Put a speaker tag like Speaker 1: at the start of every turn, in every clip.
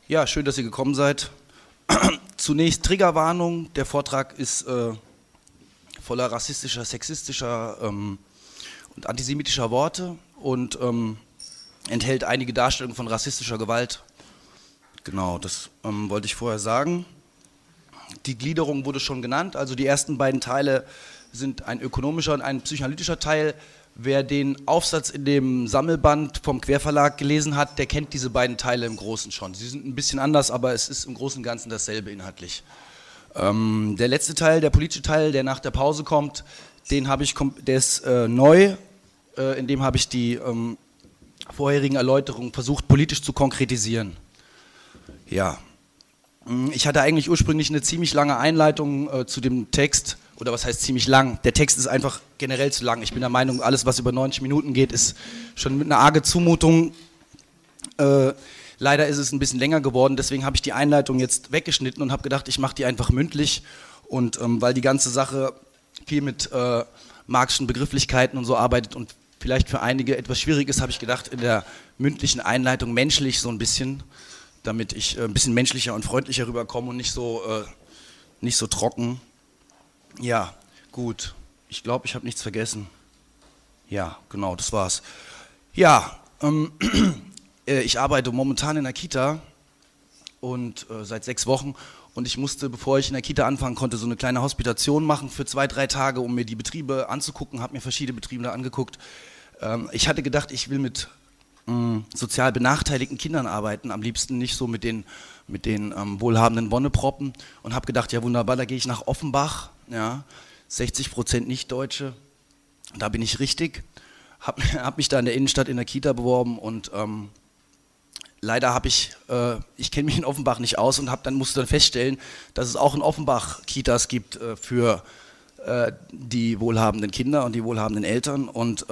Speaker 1: Ja, schön, dass ihr gekommen seid. Zunächst Triggerwarnung. Der Vortrag ist voller rassistischer, sexistischer und antisemitischer Worte und enthält einige Darstellungen von rassistischer Gewalt. Genau, das wollte ich vorher sagen. Die Gliederung wurde schon genannt. Also die ersten beiden Teile sind ein ökonomischer und ein psychoanalytischer Teil. Wer den Aufsatz in dem Sammelband vom Querverlag gelesen hat, der kennt diese beiden Teile im Großen schon. Sie sind ein bisschen anders, aber es ist im Großen und Ganzen dasselbe inhaltlich. Der letzte Teil, der politische Teil, der nach der Pause kommt, der ist neu. In dem habe ich die vorherigen Erläuterungen versucht, politisch zu konkretisieren. Ja. Ich hatte eigentlich ursprünglich eine ziemlich lange Einleitung zu dem Text, oder was heißt ziemlich lang? Der Text ist einfach generell zu lang. Ich bin der Meinung, alles was über 90 Minuten geht, ist schon mit einer arge Zumutung. Leider ist es ein bisschen länger geworden, deswegen habe ich die Einleitung jetzt weggeschnitten und habe gedacht, ich mache die einfach mündlich. Und weil die ganze Sache viel mit marxischen Begrifflichkeiten und so arbeitet und vielleicht für einige etwas schwierig ist, habe ich gedacht, in der mündlichen Einleitung menschlich so ein bisschen, damit ich ein bisschen menschlicher und freundlicher rüberkomme und nicht so trocken. Ja, gut. Ich glaube, ich habe nichts vergessen. Ja, genau, das war's. Ja, ich arbeite momentan in der Kita und seit 6 Wochen und ich musste, bevor ich in der Kita anfangen konnte, so eine kleine Hospitation machen für 2, 3 Tage, um mir die Betriebe anzugucken, habe mir verschiedene Betriebe da angeguckt. Ich hatte gedacht, ich will mit sozial benachteiligten Kindern arbeiten, am liebsten nicht so mit den wohlhabenden Wonneproppen und habe gedacht, ja wunderbar, da gehe ich nach Offenbach, ja, 60% Nicht-Deutsche, da bin ich richtig, hab mich da in der Innenstadt in der Kita beworben und leider ich kenne mich in Offenbach nicht aus und musste dann feststellen, dass es auch in Offenbach Kitas gibt für die wohlhabenden Kinder und die wohlhabenden Eltern und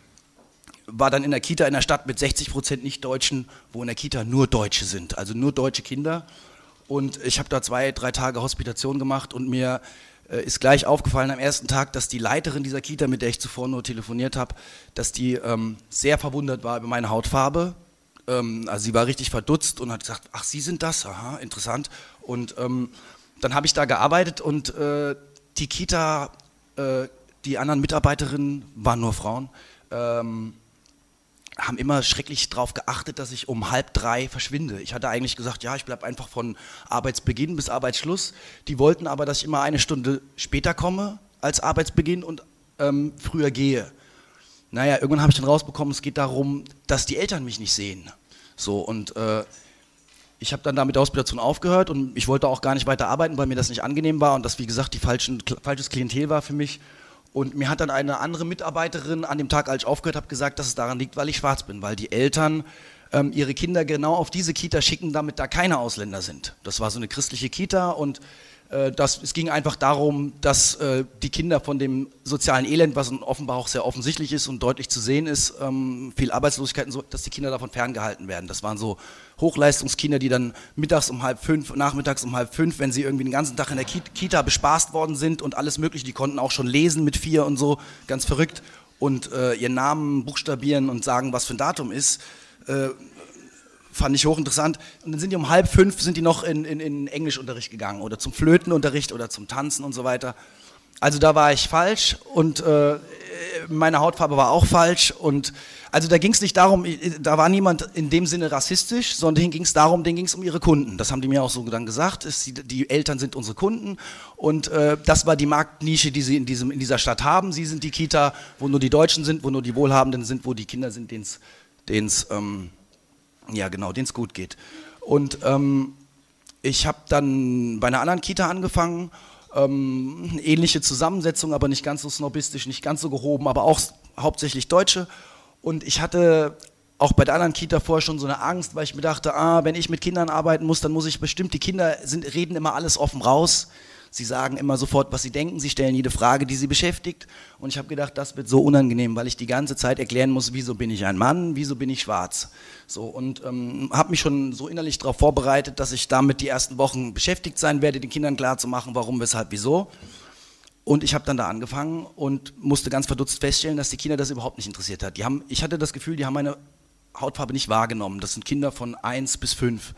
Speaker 1: war dann in der Kita in der Stadt mit 60% Nicht-Deutschen, wo in der Kita nur Deutsche sind, also nur deutsche Kinder. Und ich habe da 2, 3 Tage Hospitation gemacht und mir ist gleich aufgefallen am ersten Tag, dass die Leiterin dieser Kita, mit der ich zuvor nur telefoniert habe, dass die sehr verwundert war über meine Hautfarbe. Also sie war richtig verdutzt und hat gesagt, ach, Sie sind das, aha, interessant. Und dann habe ich da gearbeitet und die Kita, die anderen Mitarbeiterinnen, waren nur Frauen, haben immer schrecklich darauf geachtet, dass ich um 2:30 verschwinde. Ich hatte eigentlich gesagt, ja, ich bleibe einfach von Arbeitsbeginn bis Arbeitsschluss. Die wollten aber, dass ich immer 1 Stunde später komme als Arbeitsbeginn und früher gehe. Naja, irgendwann habe ich dann rausbekommen, es geht darum, dass die Eltern mich nicht sehen. So, und ich habe dann da mit der Hospitation aufgehört und ich wollte auch gar nicht weiter arbeiten, weil mir das nicht angenehm war und das, wie gesagt, falsches Klientel war für mich. Und mir hat dann eine andere Mitarbeiterin an dem Tag, als ich aufgehört habe, gesagt, dass es daran liegt, weil ich schwarz bin, weil die Eltern ihre Kinder genau auf diese Kita schicken, damit da keine Ausländer sind. Das war so eine christliche Kita und es ging einfach darum, dass die Kinder von dem sozialen Elend, was offenbar auch sehr offensichtlich ist und deutlich zu sehen ist, viel Arbeitslosigkeit und so, dass die Kinder davon ferngehalten werden. Das waren so Hochleistungskinder, die dann mittags um 4:30, nachmittags um 4:30, wenn sie irgendwie den ganzen Tag in der Kita bespaßt worden sind und alles mögliche, die konnten auch schon lesen mit 4 und so, ganz verrückt, und ihren Namen buchstabieren und sagen, was für ein Datum ist, fand ich hochinteressant. Und dann sind die um 4:30 sind die noch in Englischunterricht gegangen oder zum Flötenunterricht oder zum Tanzen und so weiter. Also da war ich falsch und meine Hautfarbe war auch falsch. Und also da ging es nicht darum, da war niemand in dem Sinne rassistisch, sondern denen ging es um ihre Kunden. Das haben die mir auch so dann gesagt, die Eltern sind unsere Kunden und das war die Marktnische, die sie in dieser Stadt haben. Sie sind die Kita, wo nur die Deutschen sind, wo nur die Wohlhabenden sind, wo die Kinder sind, denen es gut geht. Und ich habe dann bei einer anderen Kita angefangen, ähnliche Zusammensetzung, aber nicht ganz so snobistisch, nicht ganz so gehoben, aber auch hauptsächlich Deutsche. Und ich hatte auch bei der anderen Kita vorher schon so eine Angst, weil ich mir dachte, wenn ich mit Kindern arbeiten muss, dann muss ich bestimmt, die Kinder reden immer alles offen raus. Sie sagen immer sofort, was sie denken, sie stellen jede Frage, die sie beschäftigt. Und ich habe gedacht, das wird so unangenehm, weil ich die ganze Zeit erklären muss, wieso bin ich ein Mann, wieso bin ich schwarz. So, und habe mich schon so innerlich darauf vorbereitet, dass ich damit die ersten Wochen beschäftigt sein werde, den Kindern klarzumachen, warum, weshalb, wieso. Und ich habe dann da angefangen und musste ganz verdutzt feststellen, dass die Kinder das überhaupt nicht interessiert hat. Ich hatte das Gefühl, die haben meine Hautfarbe nicht wahrgenommen. Das sind Kinder von 1 bis 5.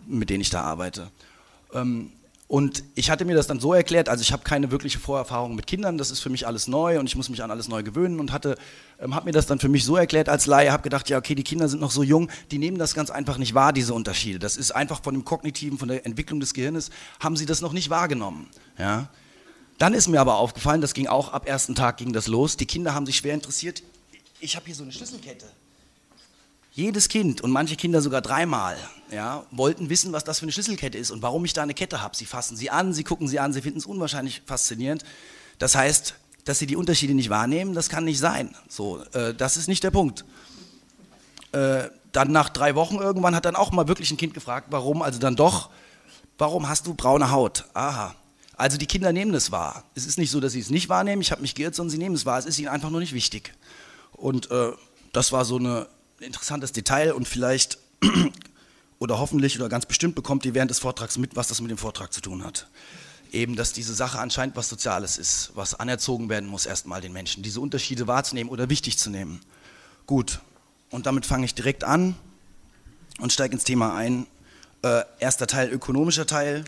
Speaker 1: mit denen ich da arbeite. Und ich hatte mir das dann so erklärt, also ich habe keine wirkliche Vorerfahrung mit Kindern, das ist für mich alles neu und ich muss mich an alles neu gewöhnen und habe mir das dann für mich so erklärt als Laie, habe gedacht, ja okay, die Kinder sind noch so jung, die nehmen das ganz einfach nicht wahr, diese Unterschiede. Das ist einfach von dem Kognitiven, von der Entwicklung des Gehirnes, haben sie das noch nicht wahrgenommen. Ja? Dann ist mir aber aufgefallen, das ging auch ab ersten Tag ging das los, die Kinder haben sich schwer interessiert. Ich habe hier so eine Schlüsselkette. Jedes Kind und manche Kinder sogar dreimal, ja, wollten wissen, was das für eine Schlüsselkette ist und warum ich da eine Kette habe. Sie fassen sie an, sie gucken sie an, sie finden es unwahrscheinlich faszinierend. Das heißt, dass sie die Unterschiede nicht wahrnehmen, das kann nicht sein. So, das ist nicht der Punkt. Dann nach 3 Wochen irgendwann hat dann auch mal wirklich ein Kind gefragt, warum hast du braune Haut? Aha. Also die Kinder nehmen das wahr. Es ist nicht so, dass sie es nicht wahrnehmen, ich habe mich geirrt, sondern sie nehmen es wahr. Es ist ihnen einfach nur nicht wichtig. Und das war so ein interessantes Detail und vielleicht oder hoffentlich oder ganz bestimmt bekommt ihr während des Vortrags mit, was das mit dem Vortrag zu tun hat. Eben, dass diese Sache anscheinend was Soziales ist, was anerzogen werden muss erstmal den Menschen, diese Unterschiede wahrzunehmen oder wichtig zu nehmen. Gut, und damit fange ich direkt an und steige ins Thema ein. Erster Teil, ökonomischer Teil.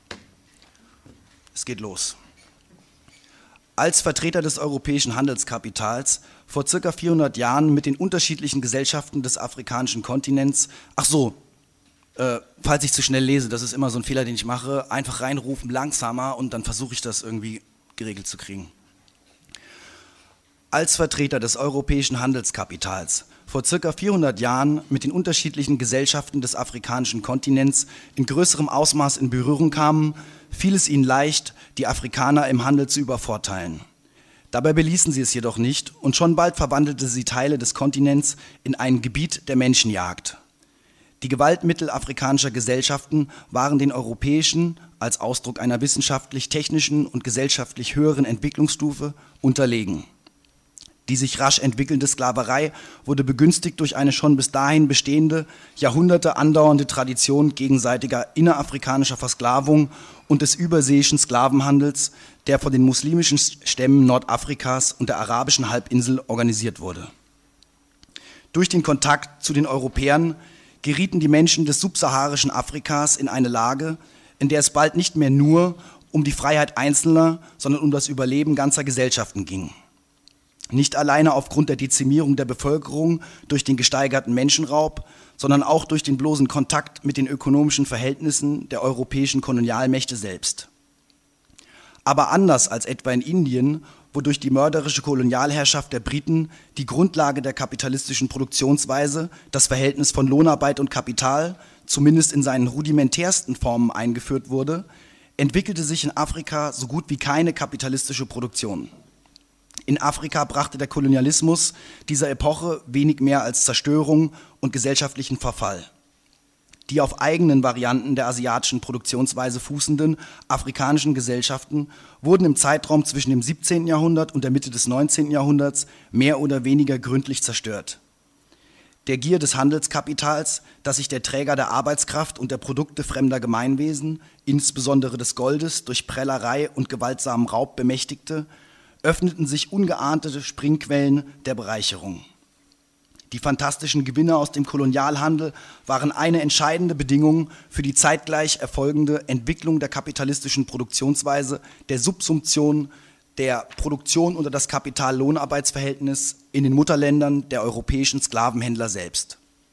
Speaker 1: Es geht los. Als Vertreter des europäischen Handelskapitals vor ca. 400 Jahren mit den unterschiedlichen Gesellschaften des afrikanischen Kontinents, falls ich zu schnell lese, das ist immer so ein Fehler, den ich mache, einfach reinrufen, langsamer und dann versuche ich das irgendwie geregelt zu kriegen. Als Vertreter des europäischen Handelskapitals vor ca. 400 Jahren mit den unterschiedlichen Gesellschaften des afrikanischen Kontinents in größerem Ausmaß in Berührung kamen, fiel es ihnen leicht, die Afrikaner im Handel zu übervorteilen. Dabei beließen sie es jedoch nicht und schon bald verwandelte sie Teile des Kontinents in ein Gebiet der Menschenjagd. Die Gewaltmittel afrikanischer Gesellschaften waren den europäischen als Ausdruck einer wissenschaftlich-technischen und gesellschaftlich höheren Entwicklungsstufe unterlegen. Die sich rasch entwickelnde Sklaverei wurde begünstigt durch eine schon bis dahin bestehende, Jahrhunderte andauernde Tradition gegenseitiger innerafrikanischer Versklavung und des überseeischen Sklavenhandels, der von den muslimischen Stämmen Nordafrikas und der arabischen Halbinsel organisiert wurde. Durch den Kontakt zu den Europäern gerieten die Menschen des subsaharischen Afrikas in eine Lage, in der es bald nicht mehr nur um die Freiheit Einzelner, sondern um das Überleben ganzer Gesellschaften ging. Nicht alleine aufgrund der Dezimierung der Bevölkerung durch den gesteigerten Menschenraub, sondern auch durch den bloßen Kontakt mit den ökonomischen Verhältnissen der europäischen Kolonialmächte selbst. Aber anders als etwa in Indien, wo durch die mörderische Kolonialherrschaft der Briten die Grundlage der kapitalistischen Produktionsweise, das Verhältnis von Lohnarbeit und Kapital, zumindest in seinen rudimentärsten Formen eingeführt wurde, entwickelte sich in Afrika so gut wie keine kapitalistische Produktion. In Afrika brachte der Kolonialismus dieser Epoche wenig mehr als Zerstörung und gesellschaftlichen Verfall. Die auf eigenen Varianten der asiatischen Produktionsweise fußenden afrikanischen Gesellschaften wurden im Zeitraum zwischen dem 17. Jahrhundert und der Mitte des 19. Jahrhunderts mehr oder weniger gründlich zerstört. Der Gier des Handelskapitals, das sich der Träger der Arbeitskraft und der Produkte fremder Gemeinwesen, insbesondere des Goldes, durch Prellerei und gewaltsamen Raub bemächtigte, öffneten sich ungeahnte Springquellen der Bereicherung. Die fantastischen Gewinne aus dem Kolonialhandel waren eine entscheidende Bedingung für die zeitgleich erfolgende Entwicklung der kapitalistischen Produktionsweise, der Subsumption der Produktion unter das Kapital-Lohnarbeitsverhältnis in den Mutterländern der europäischen Sklavenhändler selbst.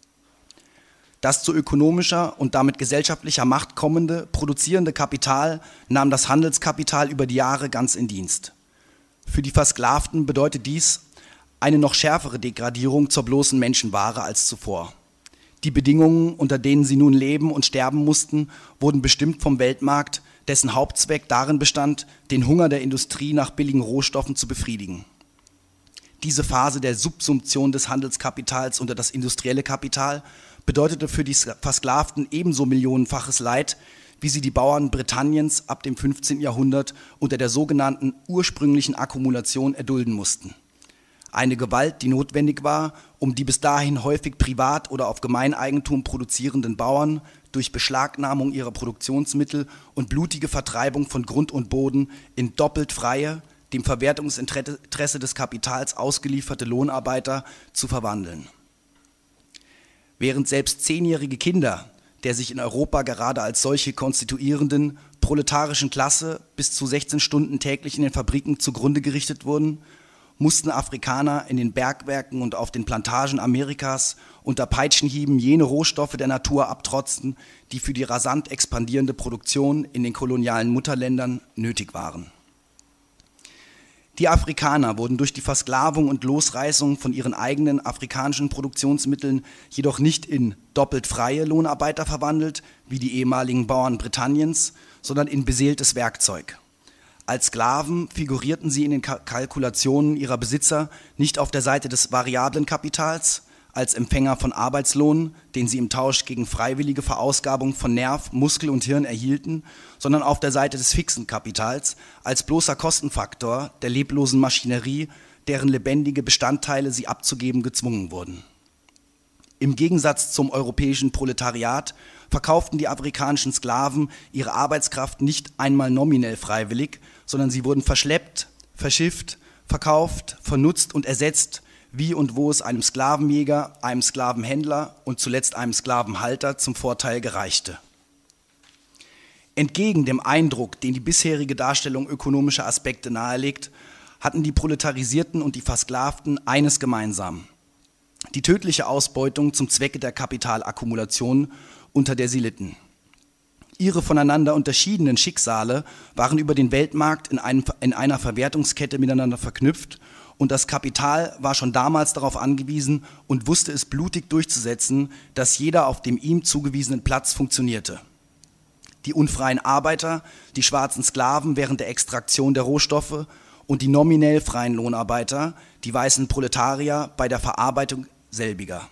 Speaker 1: Das zu ökonomischer und damit gesellschaftlicher Macht kommende, produzierende Kapital nahm das Handelskapital über die Jahre ganz in Dienst. Für die Versklavten bedeutet dies eine noch schärfere Degradierung zur bloßen Menschenware als zuvor. Die Bedingungen, unter denen sie nun leben und sterben mussten, wurden bestimmt vom Weltmarkt, dessen Hauptzweck darin bestand, den Hunger der Industrie nach billigen Rohstoffen zu befriedigen. Diese Phase der Subsumption des Handelskapitals unter das industrielle Kapital bedeutete für die Versklavten ebenso millionenfaches Leid, wie sie die Bauern Britanniens ab dem 15. Jahrhundert unter der sogenannten ursprünglichen Akkumulation erdulden mussten. Eine Gewalt, die notwendig war, um die bis dahin häufig privat oder auf Gemeineigentum produzierenden Bauern durch Beschlagnahmung ihrer Produktionsmittel und blutige Vertreibung von Grund und Boden in doppelt freie, dem Verwertungsinteresse des Kapitals ausgelieferte Lohnarbeiter zu verwandeln. Während selbst 10-jährige Kinder der sich in Europa gerade als solche konstituierenden proletarischen Klasse bis zu 16 Stunden täglich in den Fabriken zugrunde gerichtet wurden, mussten Afrikaner in den Bergwerken und auf den Plantagen Amerikas unter Peitschenhieben jene Rohstoffe der Natur abtrotzen, die für die rasant expandierende Produktion in den kolonialen Mutterländern nötig waren. Die Afrikaner wurden durch die Versklavung und Losreißung von ihren eigenen afrikanischen Produktionsmitteln jedoch nicht in doppelt freie Lohnarbeiter verwandelt, wie die ehemaligen Bauern Britanniens, sondern in beseeltes Werkzeug. Als Sklaven figurierten sie in den Kalkulationen ihrer Besitzer nicht auf der Seite des variablen Kapitals, als Empfänger von Arbeitslohn, den sie im Tausch gegen freiwillige Verausgabung von Nerv, Muskel und Hirn erhielten, sondern auf der Seite des fixen Kapitals, als bloßer Kostenfaktor der leblosen Maschinerie, deren lebendige Bestandteile sie abzugeben gezwungen wurden. Im Gegensatz zum europäischen Proletariat verkauften die afrikanischen Sklaven ihre Arbeitskraft nicht einmal nominell freiwillig, sondern sie wurden verschleppt, verschifft, verkauft, vernutzt und ersetzt, wie und wo es einem Sklavenjäger, einem Sklavenhändler und zuletzt einem Sklavenhalter zum Vorteil gereichte. Entgegen dem Eindruck, den die bisherige Darstellung ökonomischer Aspekte nahelegt, hatten die Proletarisierten und die Versklavten eines gemeinsam: die tödliche Ausbeutung zum Zwecke der Kapitalakkumulation, unter der sie litten. Ihre voneinander unterschiedenen Schicksale waren über den Weltmarkt in einer Verwertungskette miteinander verknüpft, und das Kapital war schon damals darauf angewiesen und wusste es blutig durchzusetzen, dass jeder auf dem ihm zugewiesenen Platz funktionierte. Die unfreien Arbeiter, die schwarzen Sklaven während der Extraktion der Rohstoffe und die nominell freien Lohnarbeiter, die weißen Proletarier bei der Verarbeitung selbiger.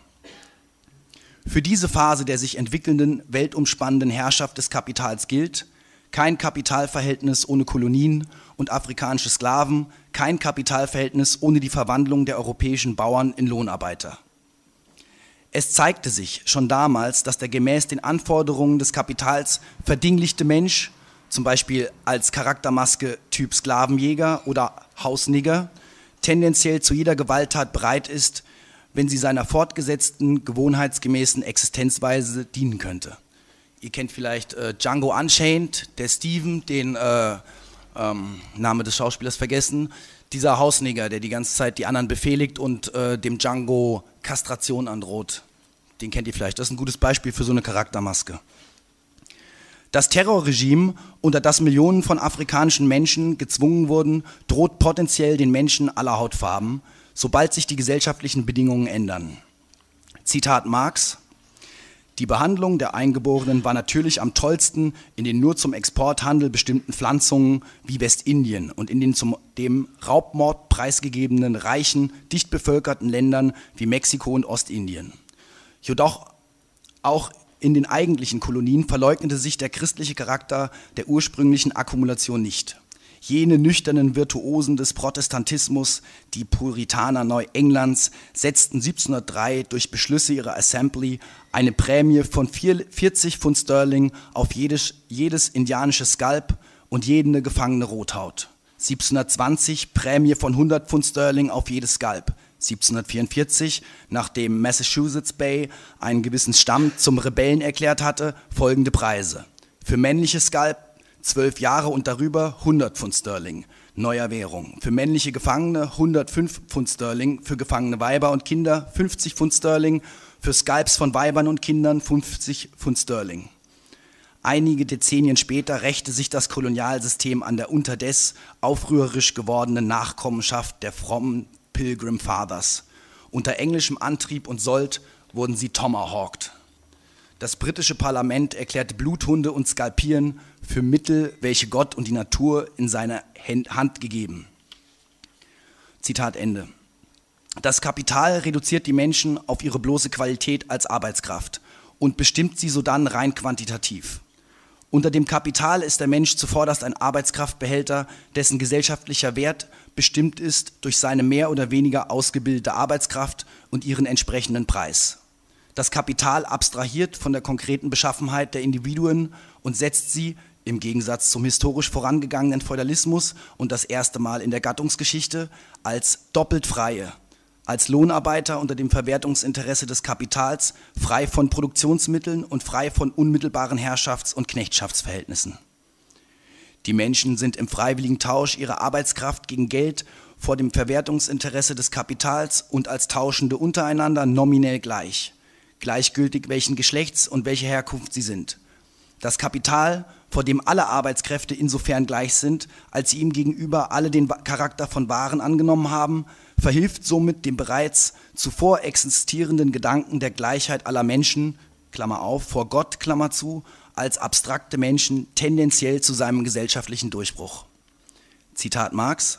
Speaker 1: Für diese Phase der sich entwickelnden, weltumspannenden Herrschaft des Kapitals gilt: kein Kapitalverhältnis ohne Kolonien und afrikanische Sklaven, kein Kapitalverhältnis ohne die Verwandlung der europäischen Bauern in Lohnarbeiter. Es zeigte sich schon damals, dass der gemäß den Anforderungen des Kapitals verdinglichte Mensch, zum Beispiel als Charaktermaske Typ Sklavenjäger oder Hausnigger, tendenziell zu jeder Gewalttat bereit ist, wenn sie seiner fortgesetzten, gewohnheitsgemäßen Existenzweise dienen könnte. Ihr kennt vielleicht Django Unchained, der Steven, den Name des Schauspielers vergessen, dieser Hausneger, der die ganze Zeit die anderen befehligt und dem Django Kastration androht. Den kennt ihr vielleicht, das ist ein gutes Beispiel für so eine Charaktermaske. Das Terrorregime, unter das Millionen von afrikanischen Menschen gezwungen wurden, droht potenziell den Menschen aller Hautfarben, sobald sich die gesellschaftlichen Bedingungen ändern. Zitat Marx: Die Behandlung der Eingeborenen war natürlich am tollsten in den nur zum Exporthandel bestimmten Pflanzungen wie Westindien und in den zum dem Raubmord preisgegebenen, reichen, dicht bevölkerten Ländern wie Mexiko und Ostindien. Jedoch auch in den eigentlichen Kolonien verleugnete sich der christliche Charakter der ursprünglichen Akkumulation nicht. Jene nüchternen Virtuosen des Protestantismus, die Puritaner Neuenglands, setzten 1703 durch Beschlüsse ihrer Assembly eine Prämie von 40 Pfund Sterling auf jedes indianische Skalp und jede gefangene Rothaut. 1720 Prämie von 100 Pfund Sterling auf jedes Skalp. 1744, nachdem Massachusetts Bay einen gewissen Stamm zum Rebellen erklärt hatte, folgende Preise: für männliche Skalp 12 Jahre und darüber 100 Pfund Sterling, neuer Währung. Für männliche Gefangene 105 Pfund Sterling, für gefangene Weiber und Kinder 50 Pfund Sterling, für Skalps von Weibern und Kindern 50 Pfund Sterling. Einige Dezennien später rächte sich das Kolonialsystem an der unterdes aufrührerisch gewordenen Nachkommenschaft der frommen Pilgrim Fathers. Unter englischem Antrieb und Sold wurden sie tomahawkt. Das britische Parlament erklärte Bluthunde und Skalpieren für Mittel, welche Gott und die Natur in seine Hand gegeben. Zitat Ende. Das Kapital reduziert die Menschen auf ihre bloße Qualität als Arbeitskraft und bestimmt sie sodann rein quantitativ. Unter dem Kapital ist der Mensch zuvorderst ein Arbeitskraftbehälter, dessen gesellschaftlicher Wert bestimmt ist durch seine mehr oder weniger ausgebildete Arbeitskraft und ihren entsprechenden Preis. Das Kapital abstrahiert von der konkreten Beschaffenheit der Individuen und setzt sie, im Gegensatz zum historisch vorangegangenen Feudalismus und das erste Mal in der Gattungsgeschichte, als doppelt freie, als Lohnarbeiter unter dem Verwertungsinteresse des Kapitals, frei von Produktionsmitteln und frei von unmittelbaren Herrschafts- und Knechtschaftsverhältnissen. Die Menschen sind im freiwilligen Tausch ihrer Arbeitskraft gegen Geld vor dem Verwertungsinteresse des Kapitals und als Tauschende untereinander nominell gleich, gleichgültig welchen Geschlechts und welcher Herkunft sie sind. Das Kapital, vor dem alle Arbeitskräfte insofern gleich sind, als sie ihm gegenüber alle den Charakter von Waren angenommen haben, verhilft somit dem bereits zuvor existierenden Gedanken der Gleichheit aller Menschen, Klammer auf, vor Gott, Klammer zu, als abstrakte Menschen tendenziell zu seinem gesellschaftlichen Durchbruch. Zitat Marx: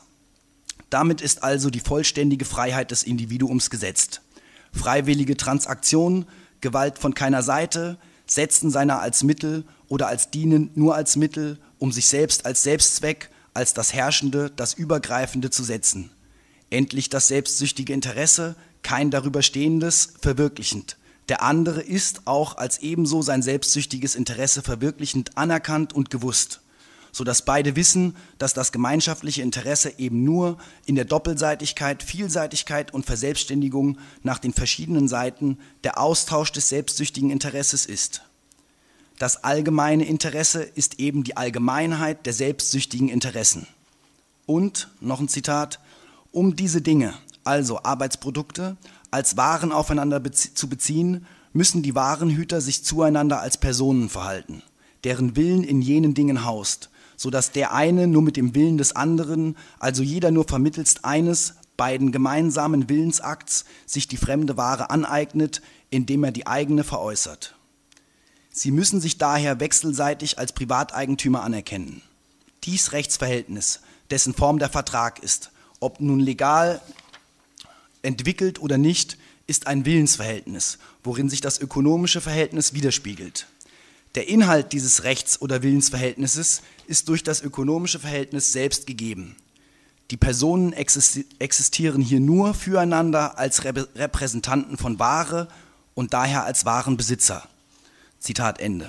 Speaker 1: Damit ist also die vollständige Freiheit des Individuums gesetzt. Freiwillige Transaktionen, Gewalt von keiner Seite, Setzen seiner als Mittel oder als Dienen nur als Mittel, um sich selbst als Selbstzweck, als das Herrschende, das Übergreifende zu setzen. Endlich das selbstsüchtige Interesse, kein darüber stehendes, verwirklichend. Der andere ist auch als ebenso sein selbstsüchtiges Interesse verwirklichend anerkannt und gewusst, sodass beide wissen, dass das gemeinschaftliche Interesse eben nur in der Doppelseitigkeit, Vielseitigkeit und Verselbstständigung nach den verschiedenen Seiten der Austausch des selbstsüchtigen Interesses ist. Das allgemeine Interesse ist eben die Allgemeinheit der selbstsüchtigen Interessen. Und, noch ein Zitat, um diese Dinge, also Arbeitsprodukte, als Waren aufeinander zu beziehen, müssen die Warenhüter sich zueinander als Personen verhalten, deren Willen in jenen Dingen haust, sodass der eine nur mit dem Willen des anderen, also jeder nur vermittelst eines, beiden gemeinsamen Willensakts, sich die fremde Ware aneignet, indem er die eigene veräußert. Sie müssen sich daher wechselseitig als Privateigentümer anerkennen. Dies Rechtsverhältnis, dessen Form der Vertrag ist, ob nun legal entwickelt oder nicht, ist ein Willensverhältnis, worin sich das ökonomische Verhältnis widerspiegelt. Der Inhalt dieses Rechts- oder Willensverhältnisses ist durch das ökonomische Verhältnis selbst gegeben. Die Personen existieren hier nur füreinander als Repräsentanten von Ware und daher als Warenbesitzer. Zitat Ende.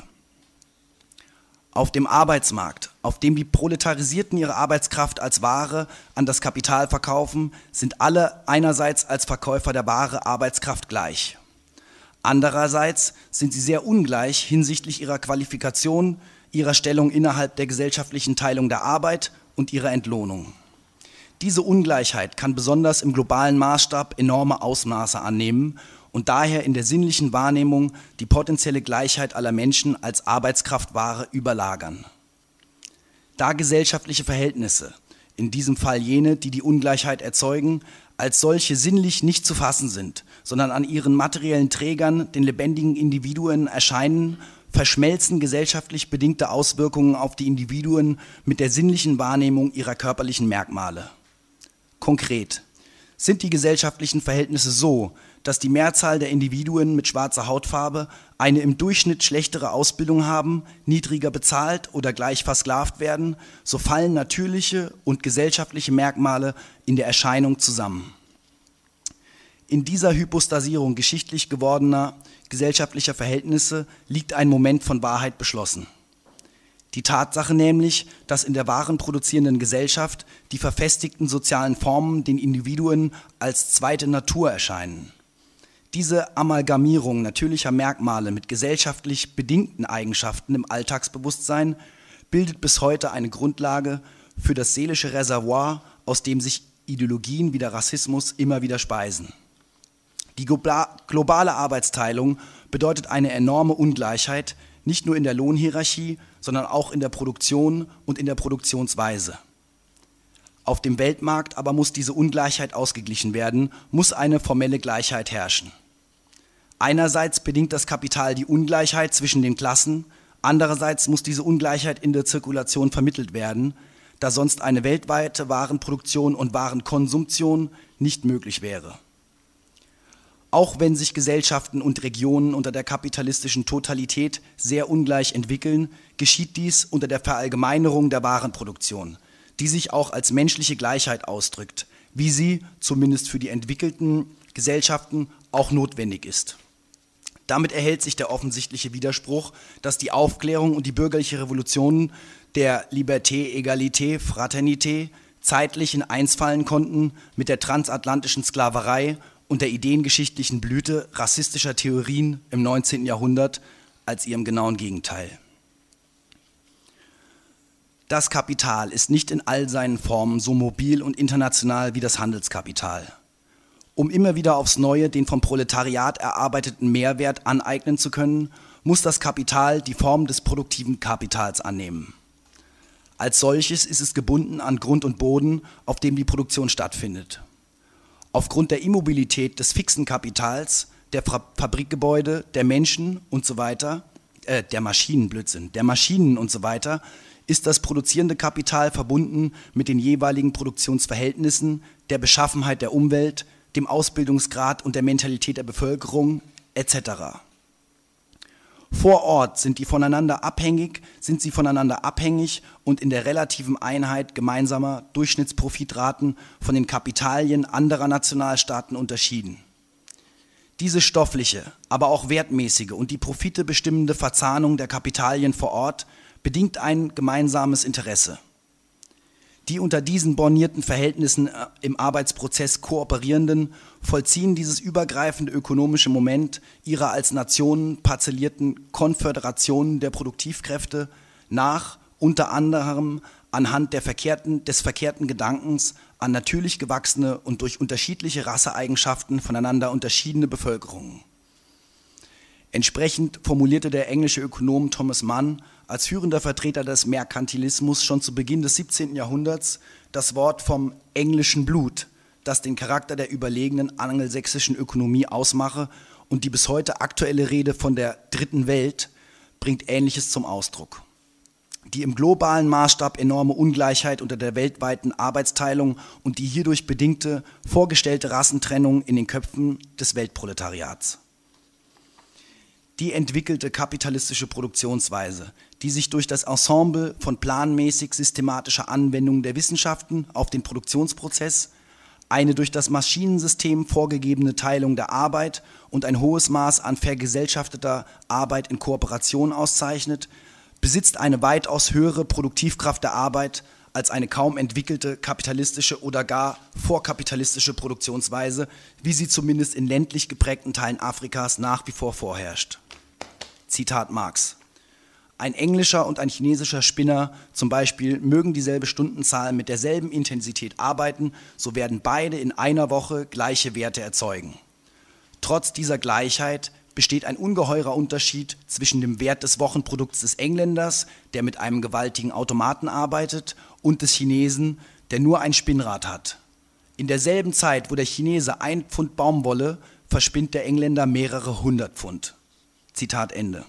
Speaker 1: Auf dem Arbeitsmarkt, auf dem die Proletarisierten ihre Arbeitskraft als Ware an das Kapital verkaufen, sind alle einerseits als Verkäufer der Ware Arbeitskraft gleich. Andererseits sind sie sehr ungleich hinsichtlich ihrer Qualifikation, ihrer Stellung innerhalb der gesellschaftlichen Teilung der Arbeit und ihrer Entlohnung. Diese Ungleichheit kann besonders im globalen Maßstab enorme Ausmaße annehmen und daher in der sinnlichen Wahrnehmung die potenzielle Gleichheit aller Menschen als Arbeitskraftware überlagern. Da gesellschaftliche Verhältnisse, in diesem Fall jene, die die Ungleichheit erzeugen, als solche sinnlich nicht zu fassen sind, sondern an ihren materiellen Trägern, den lebendigen Individuen erscheinen, verschmelzen gesellschaftlich bedingte Auswirkungen auf die Individuen mit der sinnlichen Wahrnehmung ihrer körperlichen Merkmale. Konkret: Sind die gesellschaftlichen Verhältnisse so, dass die Mehrzahl der Individuen mit schwarzer Hautfarbe eine im Durchschnitt schlechtere Ausbildung haben, niedriger bezahlt oder gleich versklavt werden, so fallen natürliche und gesellschaftliche Merkmale in der Erscheinung zusammen. In dieser Hypostasierung geschichtlich gewordener gesellschaftlicher Verhältnisse liegt ein Moment von Wahrheit beschlossen. Die Tatsache nämlich, dass in der warenproduzierenden Gesellschaft die verfestigten sozialen Formen den Individuen als zweite Natur erscheinen. Diese Amalgamierung natürlicher Merkmale mit gesellschaftlich bedingten Eigenschaften im Alltagsbewusstsein bildet bis heute eine Grundlage für das seelische Reservoir, aus dem sich Ideologien wie der Rassismus immer wieder speisen. Die globale Arbeitsteilung bedeutet eine enorme Ungleichheit, nicht nur in der Lohnhierarchie, sondern auch in der Produktion und in der Produktionsweise. Auf dem Weltmarkt aber muss diese Ungleichheit ausgeglichen werden, muss eine formelle Gleichheit herrschen. Einerseits bedingt das Kapital die Ungleichheit zwischen den Klassen, andererseits muss diese Ungleichheit in der Zirkulation vermittelt werden, da sonst eine weltweite Warenproduktion und Warenkonsumption nicht möglich wäre. Auch wenn sich Gesellschaften und Regionen unter der kapitalistischen Totalität sehr ungleich entwickeln, geschieht dies unter der Verallgemeinerung der Warenproduktion, die sich auch als menschliche Gleichheit ausdrückt, wie sie, zumindest für die entwickelten Gesellschaften, auch notwendig ist. Damit erhält sich der offensichtliche Widerspruch, dass die Aufklärung und die bürgerliche Revolution der Liberté, Egalité, Fraternité zeitlich in eins fallen konnten mit der transatlantischen Sklaverei und der ideengeschichtlichen Blüte rassistischer Theorien im 19. Jahrhundert als ihrem genauen Gegenteil. Das Kapital ist nicht in all seinen Formen so mobil und international wie das Handelskapital. Um immer wieder aufs Neue den vom Proletariat erarbeiteten Mehrwert aneignen zu können, muss das Kapital die Form des produktiven Kapitals annehmen. Als solches ist es gebunden an Grund und Boden, auf dem die Produktion stattfindet. Aufgrund der Immobilität des fixen Kapitals, der Fabrikgebäude, der Menschen und so weiter, der Maschinen und so weiter, ist das produzierende Kapital verbunden mit den jeweiligen Produktionsverhältnissen, der Beschaffenheit der Umwelt, dem Ausbildungsgrad und der Mentalität der Bevölkerung etc. Vor Ort sind sie voneinander abhängig und in der relativen Einheit gemeinsamer Durchschnittsprofitraten von den Kapitalien anderer Nationalstaaten unterschieden. Diese stoffliche, aber auch wertmäßige und die Profite bestimmende Verzahnung der Kapitalien vor Ort bedingt ein gemeinsames Interesse. Die unter diesen bornierten Verhältnissen im Arbeitsprozess Kooperierenden vollziehen dieses übergreifende ökonomische Moment ihrer als Nationen parzellierten Konföderationen der Produktivkräfte nach, unter anderem anhand des verkehrten Gedankens an natürlich gewachsene und durch unterschiedliche Rasseeigenschaften voneinander unterschiedene Bevölkerungen. Entsprechend formulierte der englische Ökonom Thomas Mann als führender Vertreter des Merkantilismus schon zu Beginn des 17. Jahrhunderts das Wort vom englischen Blut, das den Charakter der überlegenen angelsächsischen Ökonomie ausmache, und die bis heute aktuelle Rede von der dritten Welt bringt Ähnliches zum Ausdruck. Die im globalen Maßstab enorme Ungleichheit unter der weltweiten Arbeitsteilung und die hierdurch bedingte vorgestellte Rassentrennung in den Köpfen des Weltproletariats. Die entwickelte kapitalistische Produktionsweise, die sich durch das Ensemble von planmäßig systematischer Anwendung der Wissenschaften auf den Produktionsprozess, eine durch das Maschinensystem vorgegebene Teilung der Arbeit und ein hohes Maß an vergesellschafteter Arbeit in Kooperation auszeichnet, besitzt eine weitaus höhere Produktivkraft der Arbeit als eine kaum entwickelte kapitalistische oder gar vorkapitalistische Produktionsweise, wie sie zumindest in ländlich geprägten Teilen Afrikas nach wie vor vorherrscht. Zitat Marx: Ein englischer und ein chinesischer Spinner zum Beispiel mögen dieselbe Stundenzahl mit derselben Intensität arbeiten, so werden beide in einer Woche gleiche Werte erzeugen. Trotz dieser Gleichheit besteht ein ungeheurer Unterschied zwischen dem Wert des Wochenprodukts des Engländers, der mit einem gewaltigen Automaten arbeitet, und des Chinesen, der nur ein Spinnrad hat. In derselben Zeit, wo der Chinese 1 Pfund Baumwolle, verspinnt der Engländer mehrere 100 Pfund. Zitat Ende.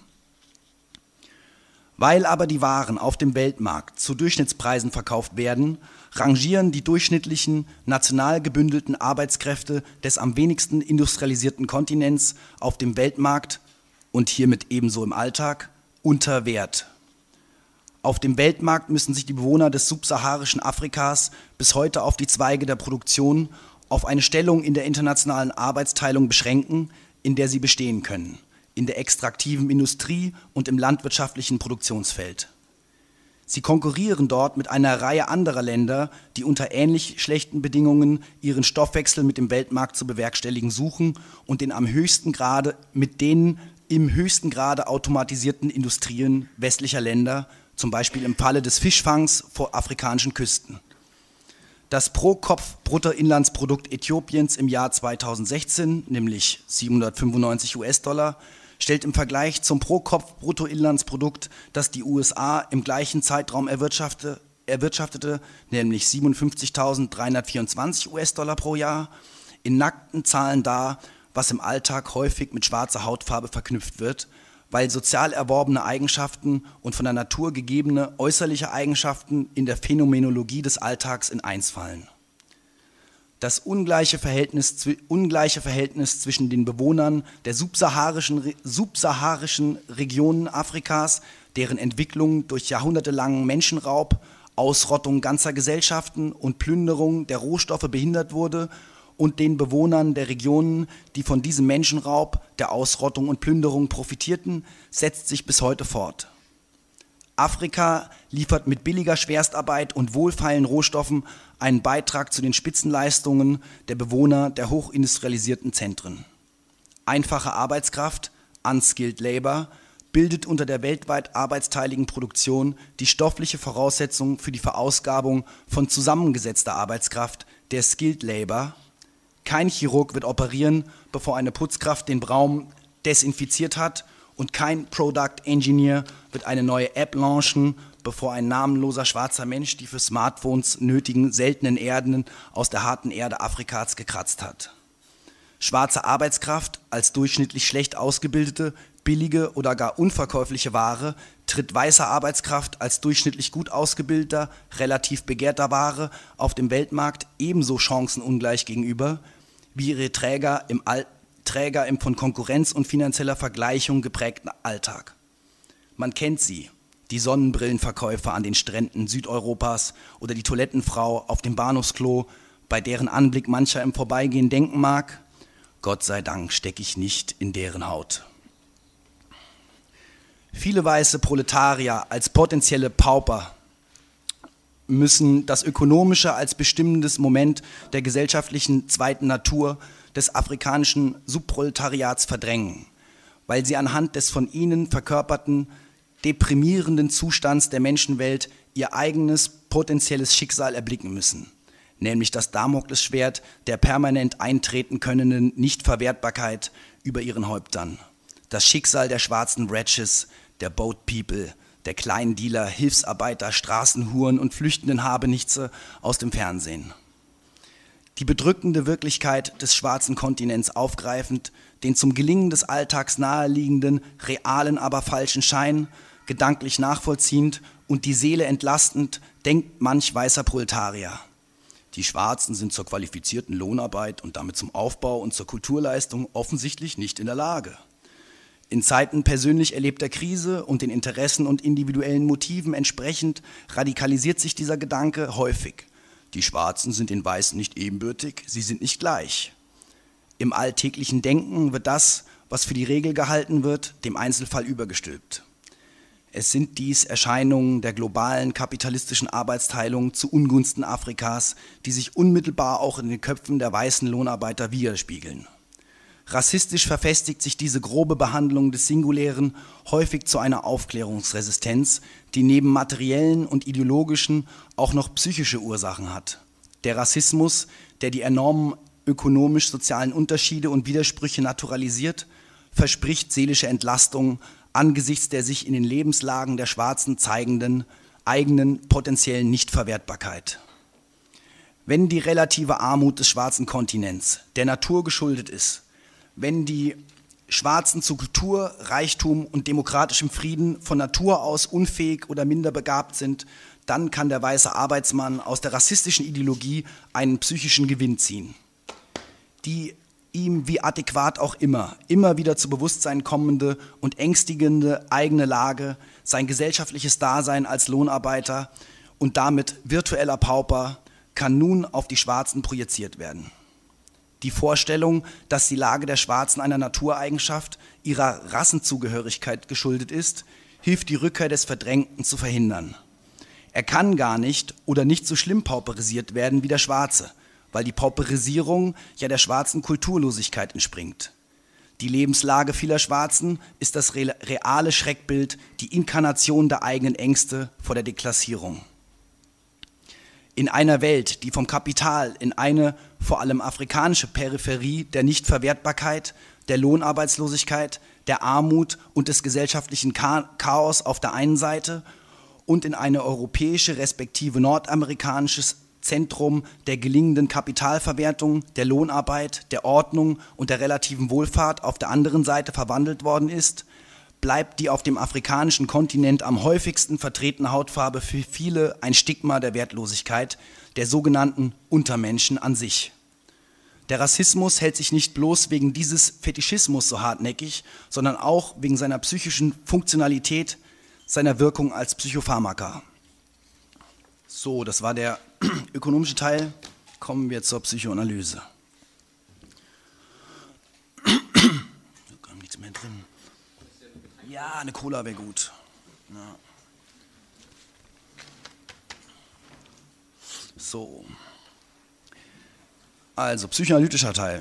Speaker 1: Weil aber die Waren auf dem Weltmarkt zu Durchschnittspreisen verkauft werden, rangieren die durchschnittlichen, national gebündelten Arbeitskräfte des am wenigsten industrialisierten Kontinents auf dem Weltmarkt und hiermit ebenso im Alltag unter Wert. Auf dem Weltmarkt müssen sich die Bewohner des subsaharischen Afrikas bis heute auf die Zweige der Produktion, auf eine Stellung in der internationalen Arbeitsteilung beschränken, in der sie bestehen können, in der extraktiven Industrie und im landwirtschaftlichen Produktionsfeld. Sie konkurrieren dort mit einer Reihe anderer Länder, die unter ähnlich schlechten Bedingungen ihren Stoffwechsel mit dem Weltmarkt zu bewerkstelligen suchen und mit den im höchsten Grade automatisierten Industrien westlicher Länder, zum Beispiel im Falle des Fischfangs vor afrikanischen Küsten. Das Pro-Kopf-Bruttoinlandsprodukt Äthiopiens im Jahr 2016, nämlich 795 US-Dollar, stellt im Vergleich zum Pro-Kopf-Bruttoinlandsprodukt, das die USA im gleichen Zeitraum erwirtschaftete, nämlich 57.324 US-Dollar pro Jahr, in nackten Zahlen dar, was im Alltag häufig mit schwarzer Hautfarbe verknüpft wird, weil sozial erworbene Eigenschaften und von der Natur gegebene äußerliche Eigenschaften in der Phänomenologie des Alltags in eins fallen. Das ungleiche Verhältnis zwischen den Bewohnern der subsaharischen Regionen Afrikas, deren Entwicklung durch jahrhundertelangen Menschenraub, Ausrottung ganzer Gesellschaften und Plünderung der Rohstoffe behindert wurde, und den Bewohnern der Regionen, die von diesem Menschenraub, der Ausrottung und Plünderung profitierten, setzt sich bis heute fort. Afrika liefert mit billiger Schwerstarbeit und wohlfeilen Rohstoffen einen Beitrag zu den Spitzenleistungen der Bewohner der hochindustrialisierten Zentren. Einfache Arbeitskraft, unskilled labor, bildet unter der weltweit arbeitsteiligen Produktion die stoffliche Voraussetzung für die Verausgabung von zusammengesetzter Arbeitskraft, der skilled labor. Kein Chirurg wird operieren, bevor eine Putzkraft den Raum desinfiziert hat, und kein Product Engineer wird eine neue App launchen, bevor ein namenloser schwarzer Mensch die für Smartphones nötigen seltenen Erden aus der harten Erde Afrikas gekratzt hat. Schwarze Arbeitskraft als durchschnittlich schlecht ausgebildete, billige oder gar unverkäufliche Ware tritt weißer Arbeitskraft als durchschnittlich gut ausgebildeter, relativ begehrter Ware auf dem Weltmarkt ebenso chancenungleich gegenüber wie ihre Träger im von Konkurrenz und finanzieller Vergleichung geprägten Alltag. Man kennt sie, die Sonnenbrillenverkäufer an den Stränden Südeuropas oder die Toilettenfrau auf dem Bahnhofsklo, bei deren Anblick mancher im Vorbeigehen denken mag, Gott sei Dank stecke ich nicht in deren Haut. Viele weiße Proletarier als potenzielle Pauper müssen das Ökonomische als bestimmendes Moment der gesellschaftlichen zweiten Natur des afrikanischen Subproletariats verdrängen, weil sie anhand des von ihnen verkörperten, deprimierenden Zustands der Menschenwelt ihr eigenes potenzielles Schicksal erblicken müssen, nämlich das Damoklesschwert der permanent eintreten könnenden Nichtverwertbarkeit über ihren Häuptern. Das Schicksal der schwarzen Wretches, der Boat People, der kleinen Dealer, Hilfsarbeiter, Straßenhuren und flüchtenden Habenichtse aus dem Fernsehen. Die bedrückende Wirklichkeit des schwarzen Kontinents aufgreifend, den zum Gelingen des Alltags naheliegenden, realen, aber falschen Schein, gedanklich nachvollziehend und die Seele entlastend, denkt manch weißer Proletarier. Die Schwarzen sind zur qualifizierten Lohnarbeit und damit zum Aufbau und zur Kulturleistung offensichtlich nicht in der Lage. In Zeiten persönlich erlebter Krise und den Interessen und individuellen Motiven entsprechend radikalisiert sich dieser Gedanke häufig. Die Schwarzen sind den Weißen nicht ebenbürtig, sie sind nicht gleich. Im alltäglichen Denken wird das, was für die Regel gehalten wird, dem Einzelfall übergestülpt. Es sind dies Erscheinungen der globalen kapitalistischen Arbeitsteilung zu Ungunsten Afrikas, die sich unmittelbar auch in den Köpfen der weißen Lohnarbeiter widerspiegeln. Rassistisch verfestigt sich diese grobe Behandlung des Singulären häufig zu einer Aufklärungsresistenz, die neben materiellen und ideologischen auch noch psychische Ursachen hat. Der Rassismus, der die enormen ökonomisch-sozialen Unterschiede und Widersprüche naturalisiert, verspricht seelische Entlastung angesichts der sich in den Lebenslagen der Schwarzen zeigenden eigenen potenziellen Nichtverwertbarkeit. Wenn die relative Armut des schwarzen Kontinents der Natur geschuldet ist, wenn die Schwarzen zu Kultur, Reichtum und demokratischem Frieden von Natur aus unfähig oder minder begabt sind, dann kann der weiße Arbeitsmann aus der rassistischen Ideologie einen psychischen Gewinn ziehen. Die ihm wie adäquat auch immer wieder zu Bewusstsein kommende und ängstigende eigene Lage, sein gesellschaftliches Dasein als Lohnarbeiter und damit virtueller Pauper kann nun auf die Schwarzen projiziert werden. Die Vorstellung, dass die Lage der Schwarzen einer Natureigenschaft ihrer Rassenzugehörigkeit geschuldet ist, hilft die Rückkehr des Verdrängten zu verhindern. Er kann gar nicht oder nicht so schlimm pauperisiert werden wie der Schwarze, weil die Pauperisierung ja der schwarzen Kulturlosigkeit entspringt. Die Lebenslage vieler Schwarzen ist das reale Schreckbild, die Inkarnation der eigenen Ängste vor der Deklassierung. In einer Welt, die vom Kapital in eine vor allem afrikanische Peripherie der Nichtverwertbarkeit, der Lohnarbeitslosigkeit, der Armut und des gesellschaftlichen Chaos auf der einen Seite und in eine europäische respektive nordamerikanisches Zentrum der gelingenden Kapitalverwertung, der Lohnarbeit, der Ordnung und der relativen Wohlfahrt auf der anderen Seite verwandelt worden ist, bleibt die auf dem afrikanischen Kontinent am häufigsten vertretene Hautfarbe für viele ein Stigma der Wertlosigkeit, der sogenannten Untermenschen an sich. Der Rassismus hält sich nicht bloß wegen dieses Fetischismus so hartnäckig, sondern auch wegen seiner psychischen Funktionalität, seiner Wirkung als Psychopharmaka. So, das war der ökonomische Teil. Kommen wir zur Psychoanalyse. Da kam nichts mehr drin. Ja, eine Cola wäre gut. Ja. So. Also, psychoanalytischer Teil.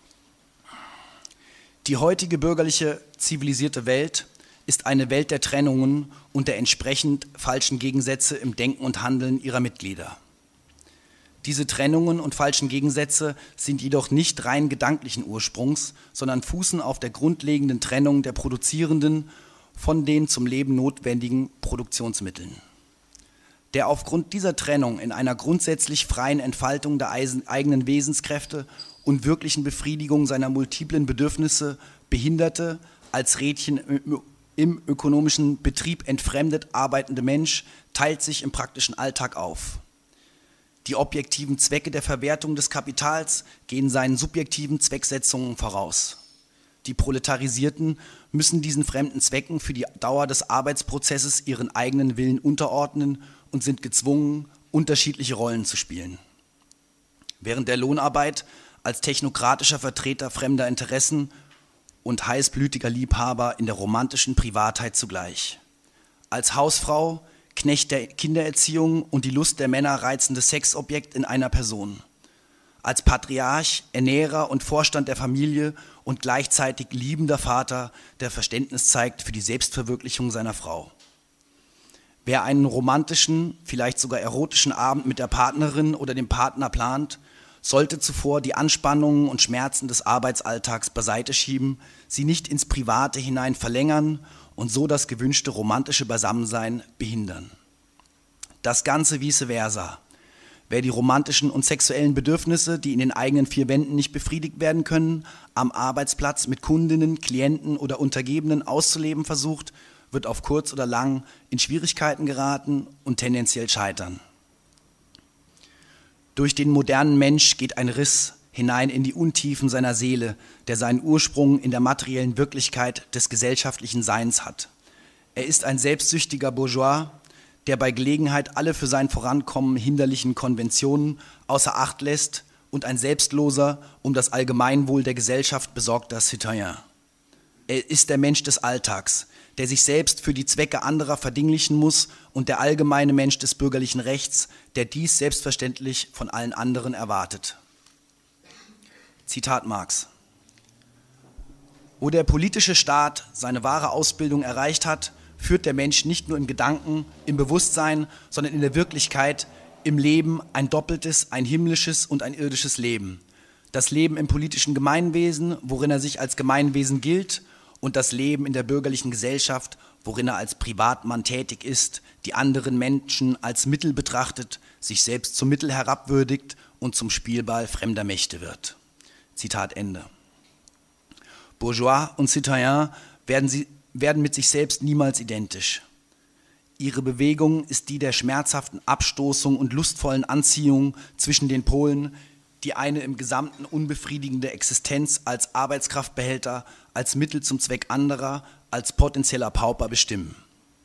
Speaker 1: Die heutige bürgerliche, zivilisierte Welt ist eine Welt der Trennungen und der entsprechend falschen Gegensätze im Denken und Handeln ihrer Mitglieder. Diese Trennungen und falschen Gegensätze sind jedoch nicht rein gedanklichen Ursprungs, sondern fußen auf der grundlegenden Trennung der produzierenden von den zum Leben notwendigen Produktionsmitteln. Der aufgrund dieser Trennung in einer grundsätzlich freien Entfaltung der eigenen Wesenskräfte und wirklichen Befriedigung seiner multiplen Bedürfnisse behinderte, als Rädchen im ökonomischen Betrieb entfremdet arbeitende Mensch teilt sich im praktischen Alltag auf. Die objektiven Zwecke der Verwertung des Kapitals gehen seinen subjektiven Zwecksetzungen voraus. Die Proletarisierten müssen diesen fremden Zwecken für die Dauer des Arbeitsprozesses ihren eigenen Willen unterordnen und sind gezwungen, unterschiedliche Rollen zu spielen. Während der Lohnarbeit als technokratischer Vertreter fremder Interessen und heißblütiger Liebhaber in der romantischen Privatheit zugleich. Als Hausfrau, Knecht der Kindererziehung und die Lust der Männer reizende Sexobjekt in einer Person. Als Patriarch, Ernährer und Vorstand der Familie und gleichzeitig liebender Vater, der Verständnis zeigt für die Selbstverwirklichung seiner Frau. Wer einen romantischen, vielleicht sogar erotischen Abend mit der Partnerin oder dem Partner plant, sollte zuvor die Anspannungen und Schmerzen des Arbeitsalltags beiseite schieben, sie nicht ins Private hinein verlängern und so das gewünschte romantische Beisammensein behindern. Das Ganze vice versa. Wer die romantischen und sexuellen Bedürfnisse, die in den eigenen vier Wänden nicht befriedigt werden können, am Arbeitsplatz mit Kundinnen, Klienten oder Untergebenen auszuleben versucht, wird auf kurz oder lang in Schwierigkeiten geraten und tendenziell scheitern. Durch den modernen Mensch geht ein Riss hinein in die Untiefen seiner Seele, der seinen Ursprung in der materiellen Wirklichkeit des gesellschaftlichen Seins hat. Er ist ein selbstsüchtiger Bourgeois, der bei Gelegenheit alle für sein Vorankommen hinderlichen Konventionen außer Acht lässt und ein selbstloser, um das Allgemeinwohl der Gesellschaft besorgter Citoyen. Er ist der Mensch des Alltags, der sich selbst für die Zwecke anderer verdinglichen muss und der allgemeine Mensch des bürgerlichen Rechts, der dies selbstverständlich von allen anderen erwartet. Zitat Marx. Wo der politische Staat seine wahre Ausbildung erreicht hat, führt der Mensch nicht nur im Gedanken, im Bewusstsein, sondern in der Wirklichkeit, im Leben ein doppeltes, ein himmlisches und ein irdisches Leben. Das Leben im politischen Gemeinwesen, worin er sich als Gemeinwesen gilt, und das Leben in der bürgerlichen Gesellschaft, worin er als Privatmann tätig ist, die anderen Menschen als Mittel betrachtet, sich selbst zum Mittel herabwürdigt und zum Spielball fremder Mächte wird. Zitat Ende. Bourgeois und Citoyen werden mit sich selbst niemals identisch. Ihre Bewegung ist die der schmerzhaften Abstoßung und lustvollen Anziehung zwischen den Polen, die eine im Gesamten unbefriedigende Existenz als Arbeitskraftbehälter, als Mittel zum Zweck anderer, als potenzieller Pauper bestimmen.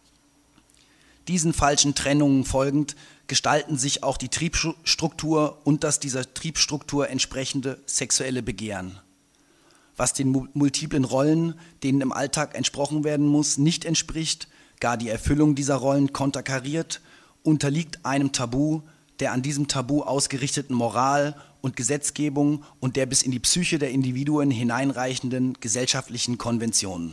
Speaker 1: Diesen falschen Trennungen folgend gestalten sich auch die Triebstruktur und das dieser Triebstruktur entsprechende sexuelle Begehren. Was den multiplen Rollen, denen im Alltag entsprochen werden muss, nicht entspricht, gar die Erfüllung dieser Rollen konterkariert, unterliegt einem Tabu, der an diesem Tabu ausgerichteten Moral und Gesetzgebung und der bis in die Psyche der Individuen hineinreichenden gesellschaftlichen Konventionen.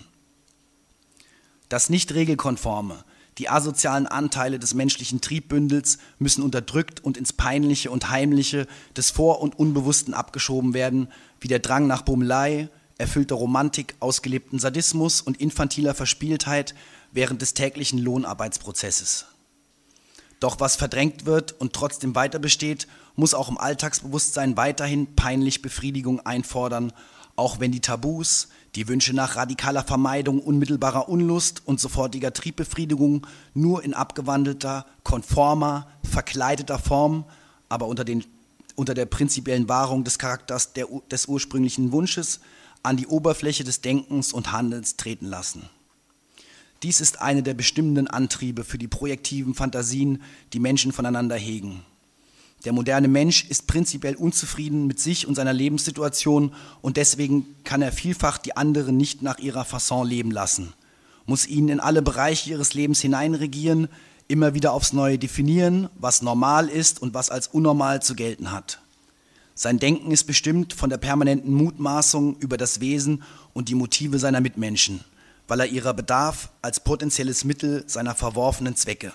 Speaker 1: Das nicht regelkonforme, die asozialen Anteile des menschlichen Triebbündels müssen unterdrückt und ins Peinliche und Heimliche des Vor- und Unbewussten abgeschoben werden, wie der Drang nach Bummelei, erfüllter Romantik, ausgelebten Sadismus und infantiler Verspieltheit während des täglichen Lohnarbeitsprozesses. Doch was verdrängt wird und trotzdem weiter besteht, muss auch im Alltagsbewusstsein weiterhin peinlich Befriedigung einfordern, auch wenn die Tabus, die Wünsche nach radikaler Vermeidung unmittelbarer Unlust und sofortiger Triebbefriedigung nur in abgewandelter, konformer, verkleideter Form, aber unter der prinzipiellen Wahrung des Charakters des ursprünglichen Wunsches an die Oberfläche des Denkens und Handelns treten lassen. Dies ist eine der bestimmenden Antriebe für die projektiven Fantasien, die Menschen voneinander hegen. Der moderne Mensch ist prinzipiell unzufrieden mit sich und seiner Lebenssituation und deswegen kann er vielfach die anderen nicht nach ihrer Fasson leben lassen, muss ihnen in alle Bereiche ihres Lebens hineinregieren, immer wieder aufs Neue definieren, was normal ist und was als unnormal zu gelten hat. Sein Denken ist bestimmt von der permanenten Mutmaßung über das Wesen und die Motive seiner Mitmenschen, weil er ihrer bedarf als potenzielles Mittel seiner verworfenen Zwecke.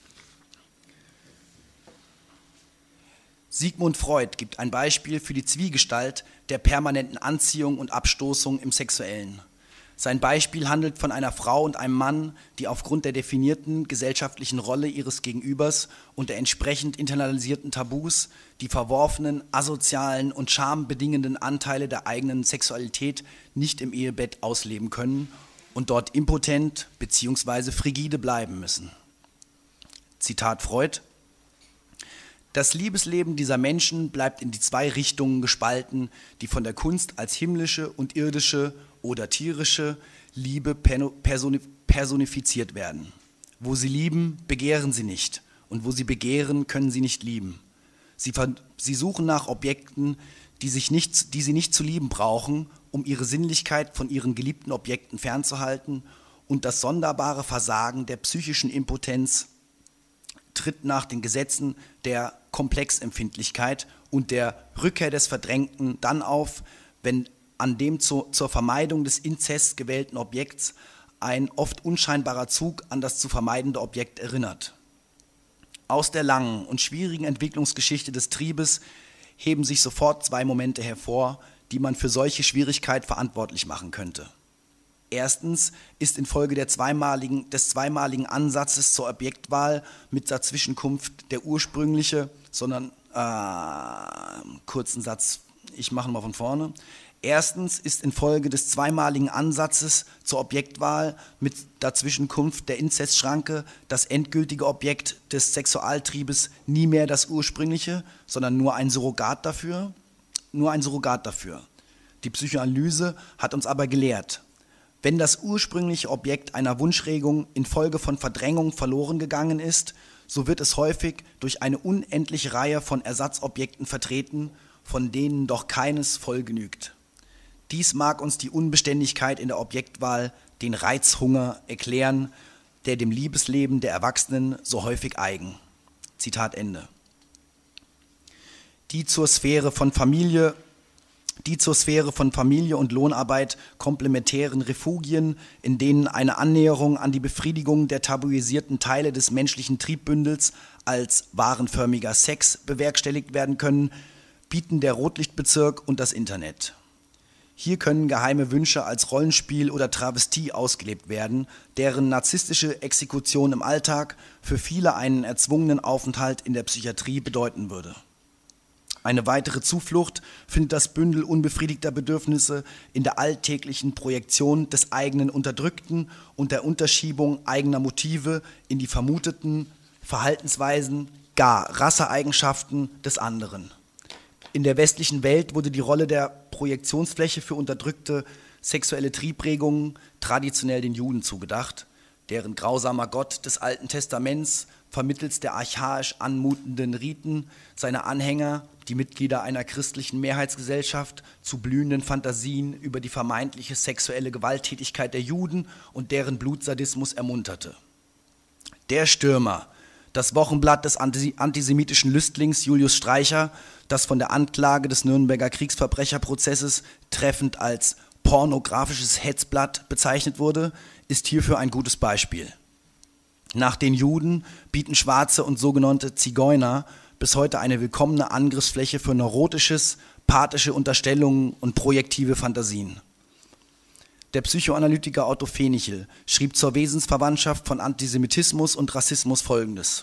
Speaker 1: Sigmund Freud gibt ein Beispiel für die Zwiegestalt der permanenten Anziehung und Abstoßung im Sexuellen. Sein Beispiel handelt von einer Frau und einem Mann, die aufgrund der definierten gesellschaftlichen Rolle ihres Gegenübers und der entsprechend internalisierten Tabus die verworfenen, asozialen und schambedingenden Anteile der eigenen Sexualität nicht im Ehebett ausleben können und dort impotent bzw. frigide bleiben müssen. Zitat Freud: Das Liebesleben dieser Menschen bleibt in die zwei Richtungen gespalten, die von der Kunst als himmlische und irdische oder tierische Liebe personifiziert werden. Wo sie lieben, begehren sie nicht, und wo sie begehren, können sie nicht lieben. Sie suchen nach Objekten, die sie nicht zu lieben brauchen, um ihre Sinnlichkeit von ihren geliebten Objekten fernzuhalten, und das sonderbare Versagen der psychischen Impotenz tritt nach den Gesetzen der Komplexempfindlichkeit und der Rückkehr des Verdrängten dann auf, wenn an dem zur Vermeidung des Inzests gewählten Objekts ein oft unscheinbarer Zug an das zu vermeidende Objekt erinnert. Aus der langen und schwierigen Entwicklungsgeschichte des Triebes heben sich sofort zwei Momente hervor, die man für solche Schwierigkeit verantwortlich machen könnte. Erstens ist infolge des zweimaligen Ansatzes zur Objektwahl mit der Zwischenkunft der ursprüngliche, kurzen Satz, ich mache mal von vorne. Erstens ist infolge des zweimaligen Ansatzes zur Objektwahl mit der Zwischenkunft der Inzestschranke das endgültige Objekt des Sexualtriebes nie mehr das ursprüngliche, sondern nur ein Surrogat dafür. Die Psychoanalyse hat uns aber gelehrt: Wenn das ursprüngliche Objekt einer Wunschregung infolge von Verdrängung verloren gegangen ist, so wird es häufig durch eine unendliche Reihe von Ersatzobjekten vertreten, von denen doch keines voll genügt. Dies mag uns die Unbeständigkeit in der Objektwahl, den Reizhunger erklären, der dem Liebesleben der Erwachsenen so häufig eigen. Zitat Ende. Die zur Sphäre von Familie und Lohnarbeit komplementären Refugien, in denen eine Annäherung an die Befriedigung der tabuisierten Teile des menschlichen Triebbündels als warenförmiger Sex bewerkstelligt werden können, bieten der Rotlichtbezirk und das Internet. Hier können geheime Wünsche als Rollenspiel oder Travestie ausgelebt werden, deren narzisstische Exekution im Alltag für viele einen erzwungenen Aufenthalt in der Psychiatrie bedeuten würde. Eine weitere Zuflucht findet das Bündel unbefriedigter Bedürfnisse in der alltäglichen Projektion des eigenen Unterdrückten und der Unterschiebung eigener Motive in die vermuteten Verhaltensweisen, gar Rasseeigenschaften des anderen. In der westlichen Welt wurde die Rolle der Projektionsfläche für unterdrückte sexuelle Triebregungen traditionell den Juden zugedacht, deren grausamer Gott des Alten Testaments vermittels der archaisch anmutenden Riten seine Anhänger, die Mitglieder einer christlichen Mehrheitsgesellschaft, zu blühenden Fantasien über die vermeintliche sexuelle Gewalttätigkeit der Juden und deren Blutsadismus ermunterte. Der Stürmer, das Wochenblatt des antisemitischen Lüstlings Julius Streicher, das von der Anklage des Nürnberger Kriegsverbrecherprozesses treffend als pornografisches Hetzblatt bezeichnet wurde, ist hierfür ein gutes Beispiel. Nach den Juden bieten Schwarze und sogenannte Zigeuner bis heute eine willkommene Angriffsfläche für neurotisches, pathische Unterstellungen und projektive Fantasien. Der Psychoanalytiker Otto Fenichel schrieb zur Wesensverwandtschaft von Antisemitismus und Rassismus Folgendes: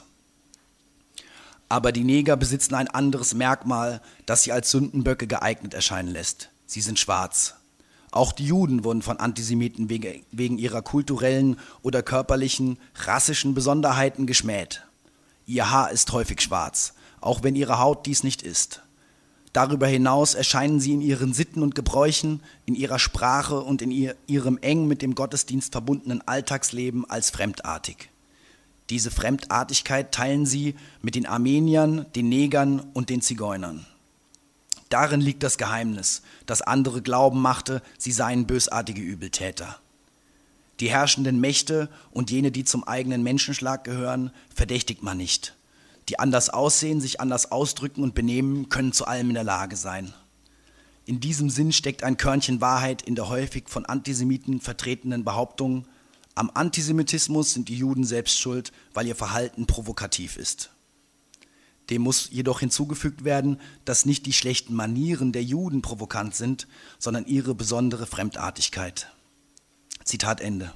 Speaker 1: Aber die Neger besitzen ein anderes Merkmal, das sie als Sündenböcke geeignet erscheinen lässt. Sie sind schwarz. Auch die Juden wurden von Antisemiten wegen ihrer kulturellen oder körperlichen, rassischen Besonderheiten geschmäht. Ihr Haar ist häufig schwarz, auch wenn ihre Haut dies nicht ist. Darüber hinaus erscheinen sie in ihren Sitten und Gebräuchen, in ihrer Sprache und in ihrem eng mit dem Gottesdienst verbundenen Alltagsleben als fremdartig. Diese Fremdartigkeit teilen sie mit den Armeniern, den Negern und den Zigeunern. Darin liegt das Geheimnis, das andere glauben machte, sie seien bösartige Übeltäter. Die herrschenden Mächte und jene, die zum eigenen Menschenschlag gehören, verdächtigt man nicht. Die anders aussehen, sich anders ausdrücken und benehmen, können zu allem in der Lage sein. In diesem Sinn steckt ein Körnchen Wahrheit in der häufig von Antisemiten vertretenen Behauptung, am Antisemitismus sind die Juden selbst schuld, weil ihr Verhalten provokativ ist. Dem muss jedoch hinzugefügt werden, dass nicht die schlechten Manieren der Juden provokant sind, sondern ihre besondere Fremdartigkeit. Zitat Ende.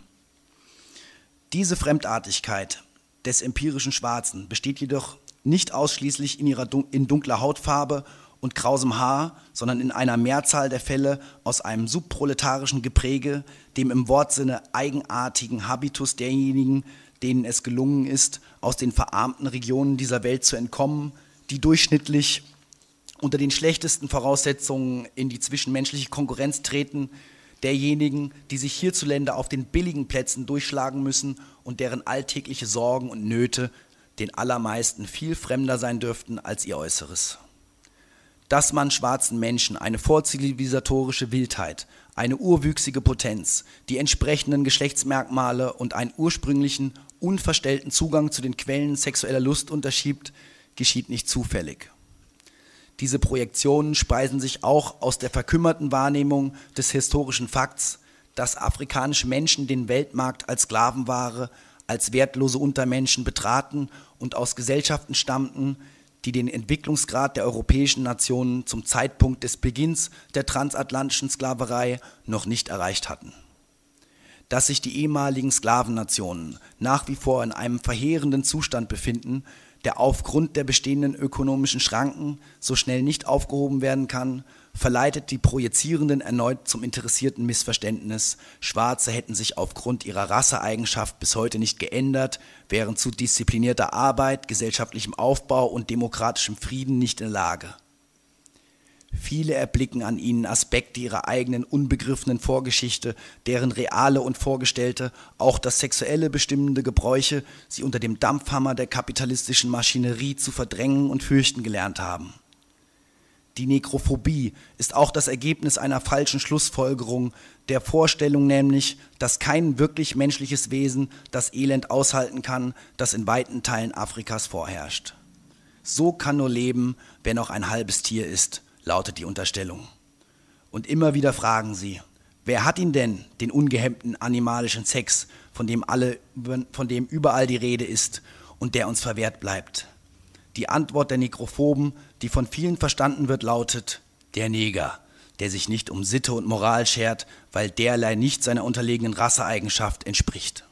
Speaker 1: Diese Fremdartigkeit des empirischen Schwarzen besteht jedoch nicht ausschließlich in dunkler Hautfarbe und krausem Haar, sondern in einer Mehrzahl der Fälle aus einem subproletarischen Gepräge, dem im Wortsinne eigenartigen Habitus derjenigen, denen es gelungen ist, aus den verarmten Regionen dieser Welt zu entkommen, die durchschnittlich unter den schlechtesten Voraussetzungen in die zwischenmenschliche Konkurrenz treten, derjenigen, die sich hierzulande auf den billigen Plätzen durchschlagen müssen und deren alltägliche Sorgen und Nöte den allermeisten viel fremder sein dürften als ihr Äußeres. Dass man schwarzen Menschen eine vorzivilisatorische Wildheit, eine urwüchsige Potenz, die entsprechenden Geschlechtsmerkmale und einen ursprünglichen, unverstellten Zugang zu den Quellen sexueller Lust unterschiebt, geschieht nicht zufällig. Diese Projektionen speisen sich auch aus der verkümmerten Wahrnehmung des historischen Fakts, dass afrikanische Menschen den Weltmarkt als Sklavenware, als wertlose Untermenschen betraten und aus Gesellschaften stammten, die den Entwicklungsgrad der europäischen Nationen zum Zeitpunkt des Beginns der transatlantischen Sklaverei noch nicht erreicht hatten. Dass sich die ehemaligen Sklavennationen nach wie vor in einem verheerenden Zustand befinden, der aufgrund der bestehenden ökonomischen Schranken so schnell nicht aufgehoben werden kann, verleitet die Projizierenden erneut zum interessierten Missverständnis, Schwarze hätten sich aufgrund ihrer Rasseeigenschaft bis heute nicht geändert, wären zu disziplinierter Arbeit, gesellschaftlichem Aufbau und demokratischem Frieden nicht in der Lage. Viele erblicken an ihnen Aspekte ihrer eigenen unbegriffenen Vorgeschichte, deren reale und vorgestellte, auch das sexuelle bestimmende Gebräuche sie unter dem Dampfhammer der kapitalistischen Maschinerie zu verdrängen und fürchten gelernt haben. Die Nekrophobie ist auch das Ergebnis einer falschen Schlussfolgerung, der Vorstellung nämlich, dass kein wirklich menschliches Wesen das Elend aushalten kann, das in weiten Teilen Afrikas vorherrscht. So kann nur leben, wer noch ein halbes Tier ist, lautet die Unterstellung. Und immer wieder fragen sie, wer hat ihn denn, den ungehemmten animalischen Sex, von dem überall die Rede ist und der uns verwehrt bleibt? Die Antwort der Nekrophoben, die von vielen verstanden wird, lautet: der Neger, der sich nicht um Sitte und Moral schert, weil derlei nicht seiner unterlegenen Rasseeigenschaft entspricht.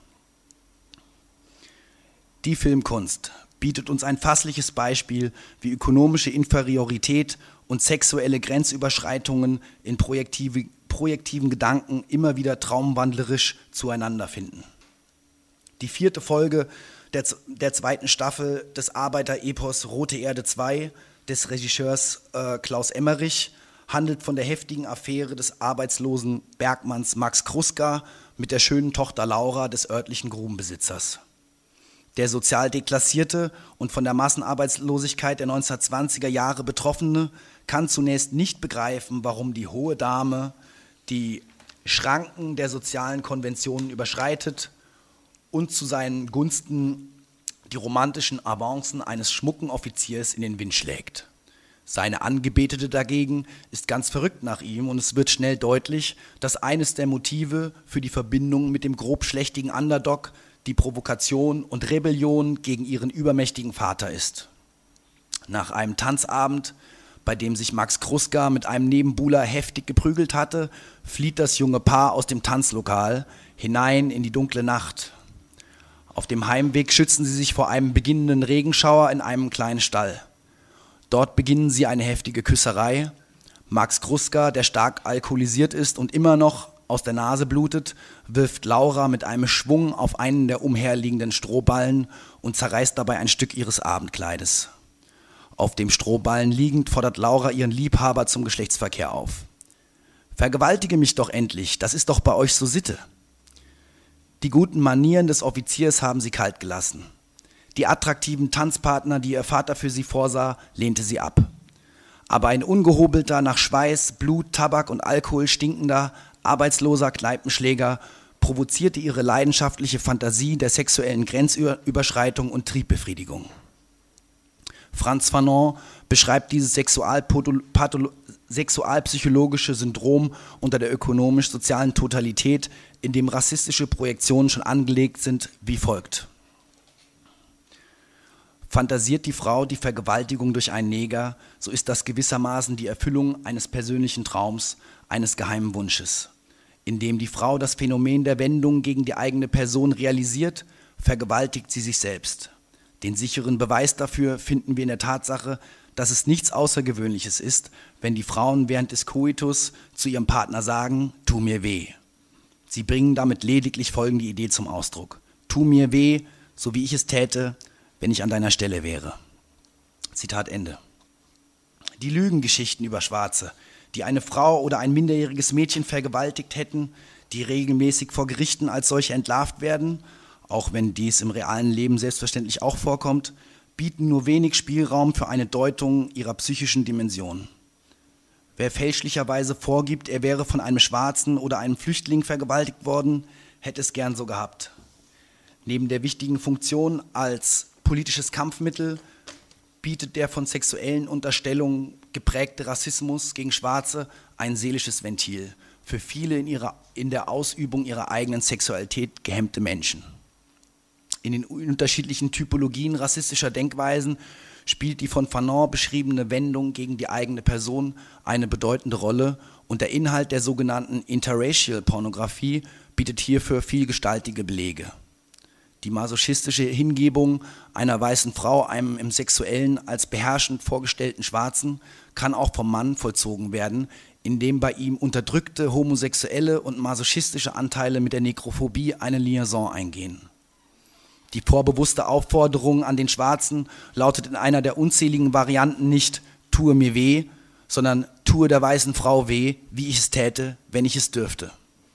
Speaker 1: Die Filmkunst bietet uns ein fassliches Beispiel, wie ökonomische Inferiorität und sexuelle Grenzüberschreitungen in projektiven Gedanken immer wieder traumwandlerisch zueinander finden. Die 4. Folge der 2. Staffel des Arbeiterepos Rote Erde 2 des Regisseurs Klaus Emmerich handelt von der heftigen Affäre des arbeitslosen Bergmanns Max Kruska mit der schönen Tochter Laura des örtlichen Grubenbesitzers. Der sozial deklassierte und von der Massenarbeitslosigkeit der 1920er Jahre Betroffene kann zunächst nicht begreifen, warum die hohe Dame die Schranken der sozialen Konventionen überschreitet und zu seinen Gunsten die romantischen Avancen eines schmucken Offiziers in den Wind schlägt. Seine Angebetete dagegen ist ganz verrückt nach ihm und es wird schnell deutlich, dass eines der Motive für die Verbindung mit dem grobschlächtigen Underdog die Provokation und Rebellion gegen ihren übermächtigen Vater ist. Nach einem Tanzabend, bei dem sich Max Kruska mit einem Nebenbuhler heftig geprügelt hatte, flieht das junge Paar aus dem Tanzlokal hinein in die dunkle Nacht. Auf dem Heimweg schützen sie sich vor einem beginnenden Regenschauer in einem kleinen Stall. Dort beginnen sie eine heftige Küsserei. Max Kruska, der stark alkoholisiert ist und immer noch aus der Nase blutet, wirft Laura mit einem Schwung auf einen der umherliegenden Strohballen und zerreißt dabei ein Stück ihres Abendkleides. Auf dem Strohballen liegend fordert Laura ihren Liebhaber zum Geschlechtsverkehr auf. »Vergewaltige mich doch endlich, das ist doch bei euch so Sitte.« Die guten Manieren des Offiziers haben sie kalt gelassen. Die attraktiven Tanzpartner, die ihr Vater für sie vorsah, lehnte sie ab. Aber ein ungehobelter, nach Schweiß, Blut, Tabak und Alkohol stinkender, arbeitsloser Kneipenschläger provozierte ihre leidenschaftliche Fantasie der sexuellen Grenzüberschreitung und Triebbefriedigung. Frantz Fanon beschreibt dieses sexualpsychologische Syndrom unter der ökonomisch-sozialen Totalität, in dem rassistische Projektionen schon angelegt sind, wie folgt. Fantasiert die Frau die Vergewaltigung durch einen Neger, so ist das gewissermaßen die Erfüllung eines persönlichen Traums, eines geheimen Wunsches. Indem die Frau das Phänomen der Wendung gegen die eigene Person realisiert, vergewaltigt sie sich selbst. Den sicheren Beweis dafür finden wir in der Tatsache, dass es nichts Außergewöhnliches ist, wenn die Frauen während des Koitus zu ihrem Partner sagen, tu mir weh. Sie bringen damit lediglich folgende Idee zum Ausdruck. Tu mir weh, so wie ich es täte, wenn ich an deiner Stelle wäre. Zitat Ende. Die Lügengeschichten über Schwarze, die eine Frau oder ein minderjähriges Mädchen vergewaltigt hätten, die regelmäßig vor Gerichten als solche entlarvt werden, auch wenn dies im realen Leben selbstverständlich auch vorkommt, bieten nur wenig Spielraum für eine Deutung ihrer psychischen Dimension. Wer fälschlicherweise vorgibt, er wäre von einem Schwarzen oder einem Flüchtling vergewaltigt worden, hätte es gern so gehabt. Neben der wichtigen Funktion als politisches Kampfmittel bietet der von sexuellen Unterstellungen geprägte Rassismus gegen Schwarze ein seelisches Ventil für viele in der Ausübung ihrer eigenen Sexualität gehemmte Menschen. In den unterschiedlichen Typologien rassistischer Denkweisen spielt die von Fanon beschriebene Wendung gegen die eigene Person eine bedeutende Rolle und der Inhalt der sogenannten Interracial Pornografie bietet hierfür vielgestaltige Belege. Die masochistische Hingebung einer weißen Frau einem im Sexuellen als beherrschend vorgestellten Schwarzen kann auch vom Mann vollzogen werden, indem bei ihm unterdrückte homosexuelle und masochistische Anteile mit der Nekrophobie eine Liaison eingehen. Die vorbewusste Aufforderung an den Schwarzen lautet in einer der unzähligen Varianten nicht „tue mir weh", sondern „tue der weißen Frau weh, wie ich es täte, wenn ich es dürfte".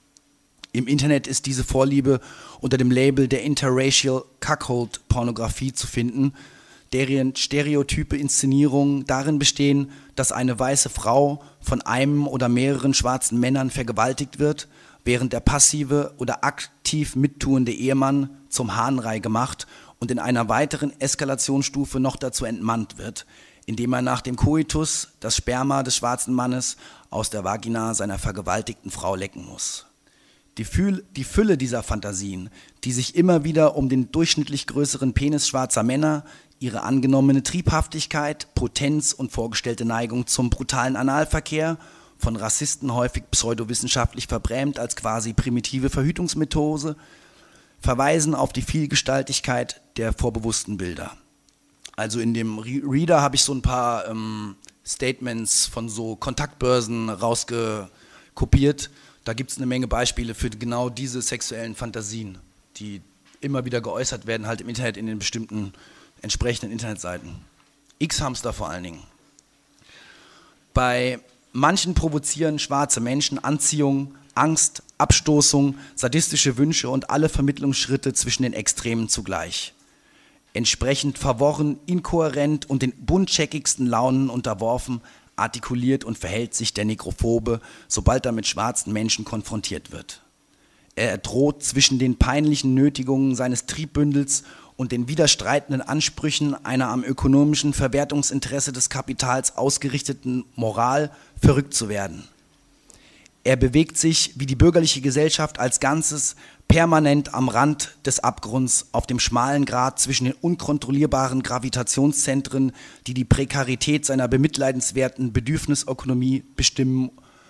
Speaker 1: Im Internet ist diese Vorliebe unter dem Label der Interracial Cuckold-Pornografie zu finden, deren stereotype Inszenierungen darin bestehen, dass eine weiße Frau von einem oder mehreren schwarzen Männern vergewaltigt wird, während der passive oder aktiv mittuende Ehemann zum Hahnrei gemacht und in einer weiteren Eskalationsstufe noch dazu entmannt wird, indem er nach dem Koitus das Sperma des schwarzen Mannes aus der Vagina seiner vergewaltigten Frau lecken muss. Die Fülle dieser Fantasien, die sich immer wieder um den durchschnittlich größeren Penis schwarzer Männer, ihre angenommene Triebhaftigkeit, Potenz und vorgestellte Neigung zum brutalen Analverkehr, von Rassisten häufig pseudowissenschaftlich verbrämt als quasi primitive Verhütungsmethode, verweisen auf die Vielgestaltigkeit der vorbewussten Bilder. Also in dem Reader habe ich so ein paar Statements von so Kontaktbörsen rausgekopiert. Da gibt es eine Menge Beispiele für genau diese sexuellen Fantasien, die immer wieder geäußert werden, halt im Internet in den bestimmten entsprechenden Internetseiten. X-Hamster vor allen Dingen. Bei manchen provozieren schwarze Menschen Anziehung, Angst, Abstoßung, sadistische Wünsche und alle Vermittlungsschritte zwischen den Extremen zugleich. Entsprechend verworren, inkohärent und den buntscheckigsten Launen unterworfen, artikuliert und verhält sich der Nekrophobe, sobald er mit schwarzen Menschen konfrontiert wird. Er droht zwischen den peinlichen Nötigungen seines Triebbündels und den widerstreitenden Ansprüchen einer am ökonomischen Verwertungsinteresse des Kapitals ausgerichteten Moral verrückt zu werden. Er bewegt sich, wie die bürgerliche Gesellschaft als Ganzes, permanent am Rand des Abgrunds, auf dem schmalen Grat zwischen den unkontrollierbaren Gravitationszentren, die die Prekarität seiner bemitleidenswerten Bedürfnisökonomie bestimmen.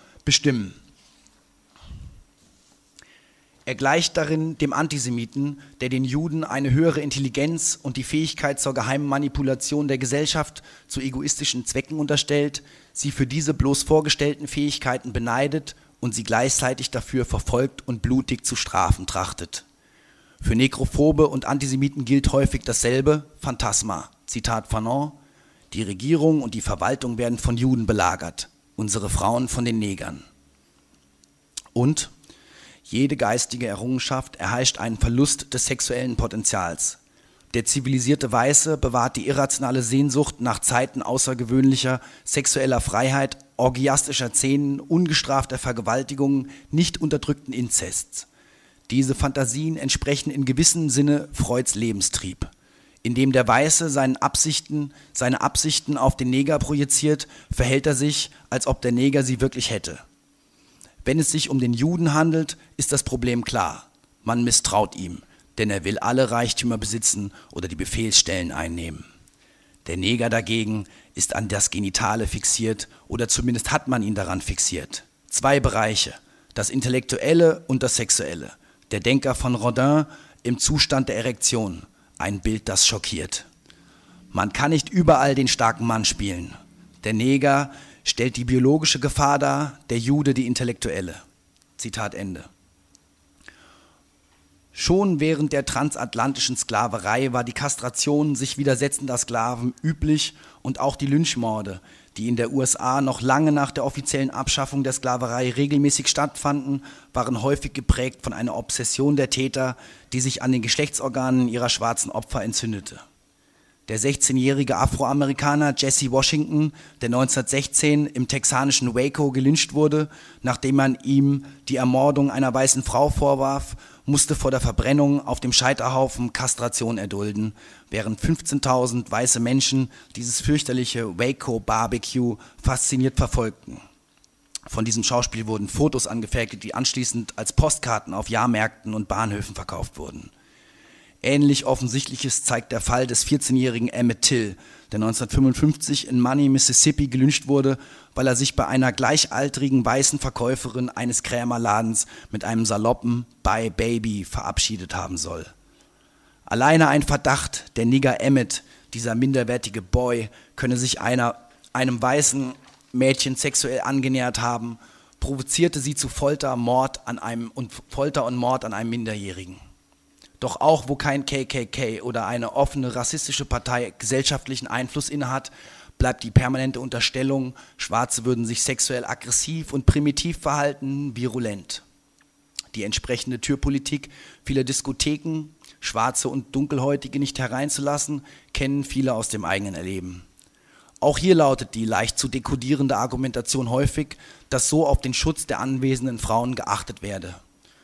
Speaker 1: Er gleicht darin dem Antisemiten, der den Juden eine höhere Intelligenz und die Fähigkeit zur geheimen Manipulation der Gesellschaft zu egoistischen Zwecken unterstellt, sie für diese bloß vorgestellten Fähigkeiten beneidet und sie gleichzeitig dafür verfolgt und blutig zu strafen trachtet. Für Nekrophobe und Antisemiten gilt häufig dasselbe Phantasma. Zitat Fanon: Die Regierung und die Verwaltung werden von Juden belagert, unsere Frauen von den Negern. Und jede geistige Errungenschaft erheischt einen Verlust des sexuellen Potenzials. Der zivilisierte Weiße bewahrt die irrationale Sehnsucht nach Zeiten außergewöhnlicher sexueller Freiheit, orgiastischer Szenen, ungestrafter Vergewaltigungen, nicht unterdrückten Inzests. Diese Fantasien entsprechen in gewissem Sinne Freuds Lebenstrieb. Indem der Weiße seine Absichten auf den Neger projiziert, verhält er sich, als ob der Neger sie wirklich hätte. Wenn es sich um den Juden handelt, ist das Problem klar. Man misstraut ihm, denn er will alle Reichtümer besitzen oder die Befehlsstellen einnehmen. Der Neger dagegen ist an das Genitale fixiert oder zumindest hat man ihn daran fixiert. Zwei Bereiche, das Intellektuelle und das Sexuelle. Der Denker von Rodin im Zustand der Erektion. Ein Bild, das schockiert. Man kann nicht überall den starken Mann spielen. Der Neger stellt die biologische Gefahr dar, der Jude die intellektuelle. Zitat Ende. Schon während der transatlantischen Sklaverei war die Kastration sich widersetzender Sklaven üblich und auch die Lynchmorde, die in der USA noch lange nach der offiziellen Abschaffung der Sklaverei regelmäßig stattfanden, waren häufig geprägt von einer Obsession der Täter, die sich an den Geschlechtsorganen ihrer schwarzen Opfer entzündete. Der 16-jährige Afroamerikaner Jesse Washington, der 1916 im texanischen Waco gelyncht wurde, nachdem man ihm die Ermordung einer weißen Frau vorwarf, musste vor der Verbrennung auf dem Scheiterhaufen Kastration erdulden, während 15.000 weiße Menschen dieses fürchterliche Waco-Barbecue fasziniert verfolgten. Von diesem Schauspiel wurden Fotos angefertigt, die anschließend als Postkarten auf Jahrmärkten und Bahnhöfen verkauft wurden. Ähnlich Offensichtliches zeigt der Fall des 14-jährigen Emmett Till, der 1955 in Money, Mississippi gelyncht wurde, weil er sich bei einer gleichaltrigen weißen Verkäuferin eines Krämerladens mit einem saloppen Bye Baby verabschiedet haben soll. Alleine ein Verdacht, der Nigger Emmett, dieser minderwertige Boy, könne sich einem weißen Mädchen sexuell angenähert haben, provozierte sie zu Folter und Mord an einem Minderjährigen. Doch auch wo kein KKK oder eine offene rassistische Partei gesellschaftlichen Einfluss innehat, bleibt die permanente Unterstellung, Schwarze würden sich sexuell aggressiv und primitiv verhalten, virulent. Die entsprechende Türpolitik vieler Diskotheken, Schwarze und Dunkelhäutige nicht hereinzulassen, kennen viele aus dem eigenen Erleben. Auch hier lautet die leicht zu dekodierende Argumentation häufig, dass so auf den Schutz der anwesenden Frauen geachtet werde.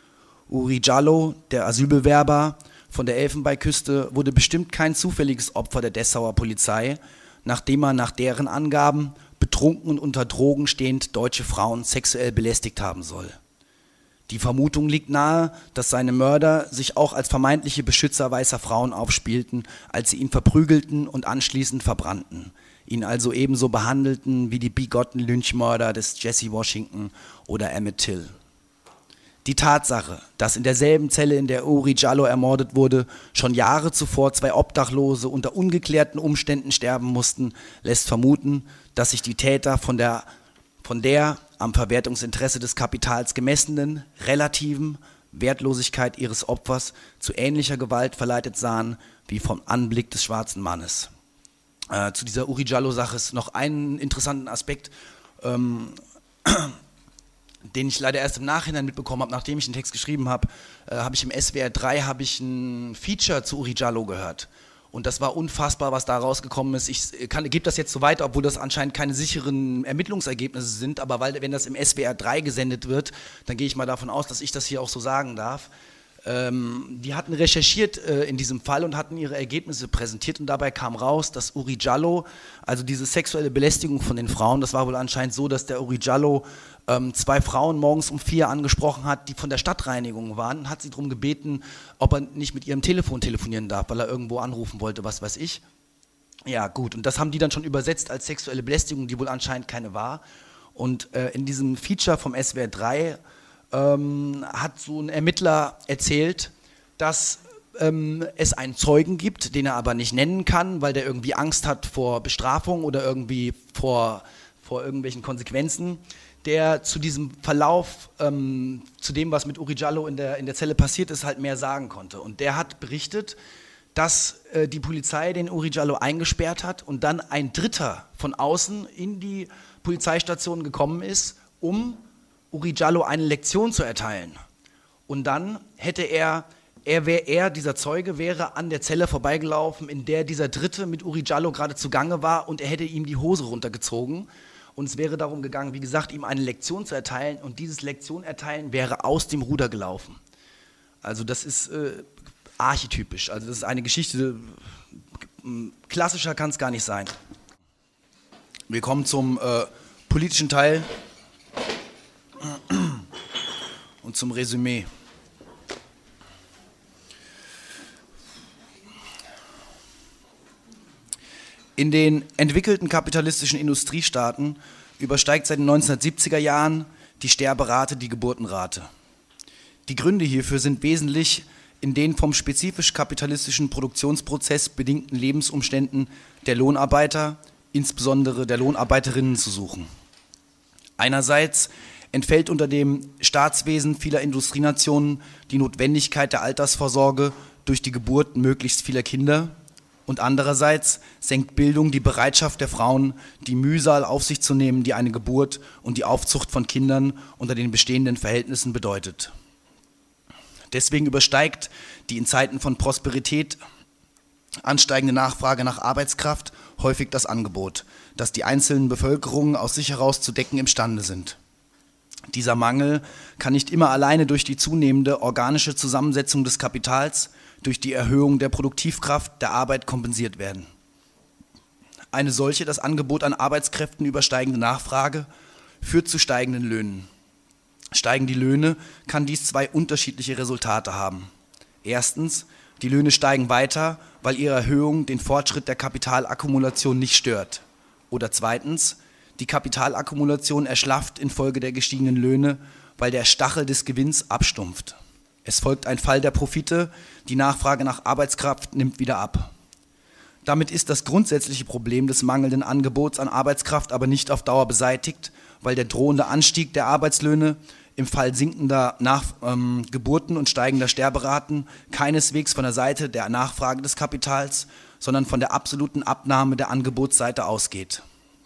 Speaker 1: Uri Jalloh, der Asylbewerber von der Elfenbeinküste, wurde bestimmt kein zufälliges Opfer der Dessauer Polizei, nachdem er nach deren Angaben betrunken und unter Drogen stehend deutsche Frauen sexuell belästigt haben soll. Die Vermutung liegt nahe, dass seine Mörder sich auch als vermeintliche Beschützer weißer Frauen aufspielten, als sie ihn verprügelten und anschließend verbrannten, ihn also ebenso behandelten wie die bigotten Lynchmörder des Jesse Washington oder Emmett Till. Die Tatsache, dass in derselben Zelle, in der Uri Jalloh ermordet wurde, schon Jahre zuvor zwei Obdachlose unter ungeklärten Umständen sterben mussten, lässt vermuten, dass sich die Täter von der am Verwertungsinteresse des Kapitals gemessenen, relativen Wertlosigkeit ihres Opfers zu ähnlicher Gewalt verleitet sahen, wie vom Anblick des schwarzen Mannes. Zu dieser Uri Jalloh-Sache ist noch ein interessanten Aspekt, den ich leider erst im Nachhinein mitbekommen habe, nachdem ich den Text geschrieben habe, habe ich im SWR 3 ein Feature zu Uri Jalloh gehört. Und das war unfassbar, was da rausgekommen ist. Ich gebe das jetzt so weiter, obwohl das anscheinend keine sicheren Ermittlungsergebnisse sind, aber wenn das im SWR 3 gesendet wird, dann gehe ich mal davon aus, dass ich das hier auch so sagen darf. Die hatten recherchiert in diesem Fall und hatten ihre Ergebnisse präsentiert und dabei kam raus, dass Uri Jalloh, also diese sexuelle Belästigung von den Frauen, das war wohl anscheinend so, dass der Uri Jalloh zwei Frauen morgens um 4 angesprochen hat, die von der Stadtreinigung waren, und hat sie darum gebeten, ob er nicht mit ihrem Telefon telefonieren darf, weil er irgendwo anrufen wollte, was weiß ich. Ja gut, und das haben die dann schon übersetzt als sexuelle Belästigung, die wohl anscheinend keine war. Und in diesem Feature vom SWR 3 hat so ein Ermittler erzählt, dass es einen Zeugen gibt, den er aber nicht nennen kann, weil der irgendwie Angst hat vor Bestrafung oder irgendwie vor irgendwelchen Konsequenzen, der zu diesem Verlauf, zu dem, was mit Uri Jalloh in der Zelle passiert ist, halt mehr sagen konnte. Und der hat berichtet, dass die Polizei den Uri Jalloh eingesperrt hat und dann ein Dritter von außen in die Polizeistation gekommen ist, um Uri Jalloh eine Lektion zu erteilen. Und dann hätte dieser Zeuge wäre an der Zelle vorbeigelaufen, in der dieser Dritte mit Uri Jalloh gerade zugange war, und er hätte ihm die Hose runtergezogen. Und es wäre darum gegangen, wie gesagt, ihm eine Lektion zu erteilen, und dieses Lektion erteilen wäre aus dem Ruder gelaufen. Also das ist archetypisch, also das ist eine Geschichte, klassischer kann es gar nicht sein. Wir kommen zum politischen Teil und zum Resümee. In den entwickelten kapitalistischen Industriestaaten übersteigt seit den 1970er Jahren die Sterberate die Geburtenrate. Die Gründe hierfür sind wesentlich in den vom spezifisch kapitalistischen Produktionsprozess bedingten Lebensumständen der Lohnarbeiter, insbesondere der Lohnarbeiterinnen, zu suchen. Einerseits entfällt unter dem Staatswesen vieler Industrienationen die Notwendigkeit der Altersvorsorge durch die Geburt möglichst vieler Kinder, und andererseits senkt Bildung die Bereitschaft der Frauen, die Mühsal auf sich zu nehmen, die eine Geburt und die Aufzucht von Kindern unter den bestehenden Verhältnissen bedeutet. Deswegen übersteigt die in Zeiten von Prosperität ansteigende Nachfrage nach Arbeitskraft häufig das Angebot, das die einzelnen Bevölkerungen aus sich heraus zu decken imstande sind. Dieser Mangel kann nicht immer alleine durch die zunehmende organische Zusammensetzung des Kapitals, durch die Erhöhung der Produktivkraft der Arbeit kompensiert werden. Eine solche, das Angebot an Arbeitskräften übersteigende Nachfrage führt zu steigenden Löhnen. Steigen die Löhne, kann dies zwei unterschiedliche Resultate haben. Erstens, die Löhne steigen weiter, weil ihre Erhöhung den Fortschritt der Kapitalakkumulation nicht stört. Oder zweitens, die Kapitalakkumulation erschlafft infolge der gestiegenen Löhne, weil der Stachel des Gewinns abstumpft. Es folgt ein Fall der Profite, die Nachfrage nach Arbeitskraft nimmt wieder ab. Damit ist das grundsätzliche Problem des mangelnden Angebots an Arbeitskraft aber nicht auf Dauer beseitigt, weil der drohende Anstieg der Arbeitslöhne im Fall sinkender Geburten und steigender Sterberaten keineswegs von der Seite der Nachfrage des Kapitals, sondern von der absoluten Abnahme der Angebotsseite ausgeht.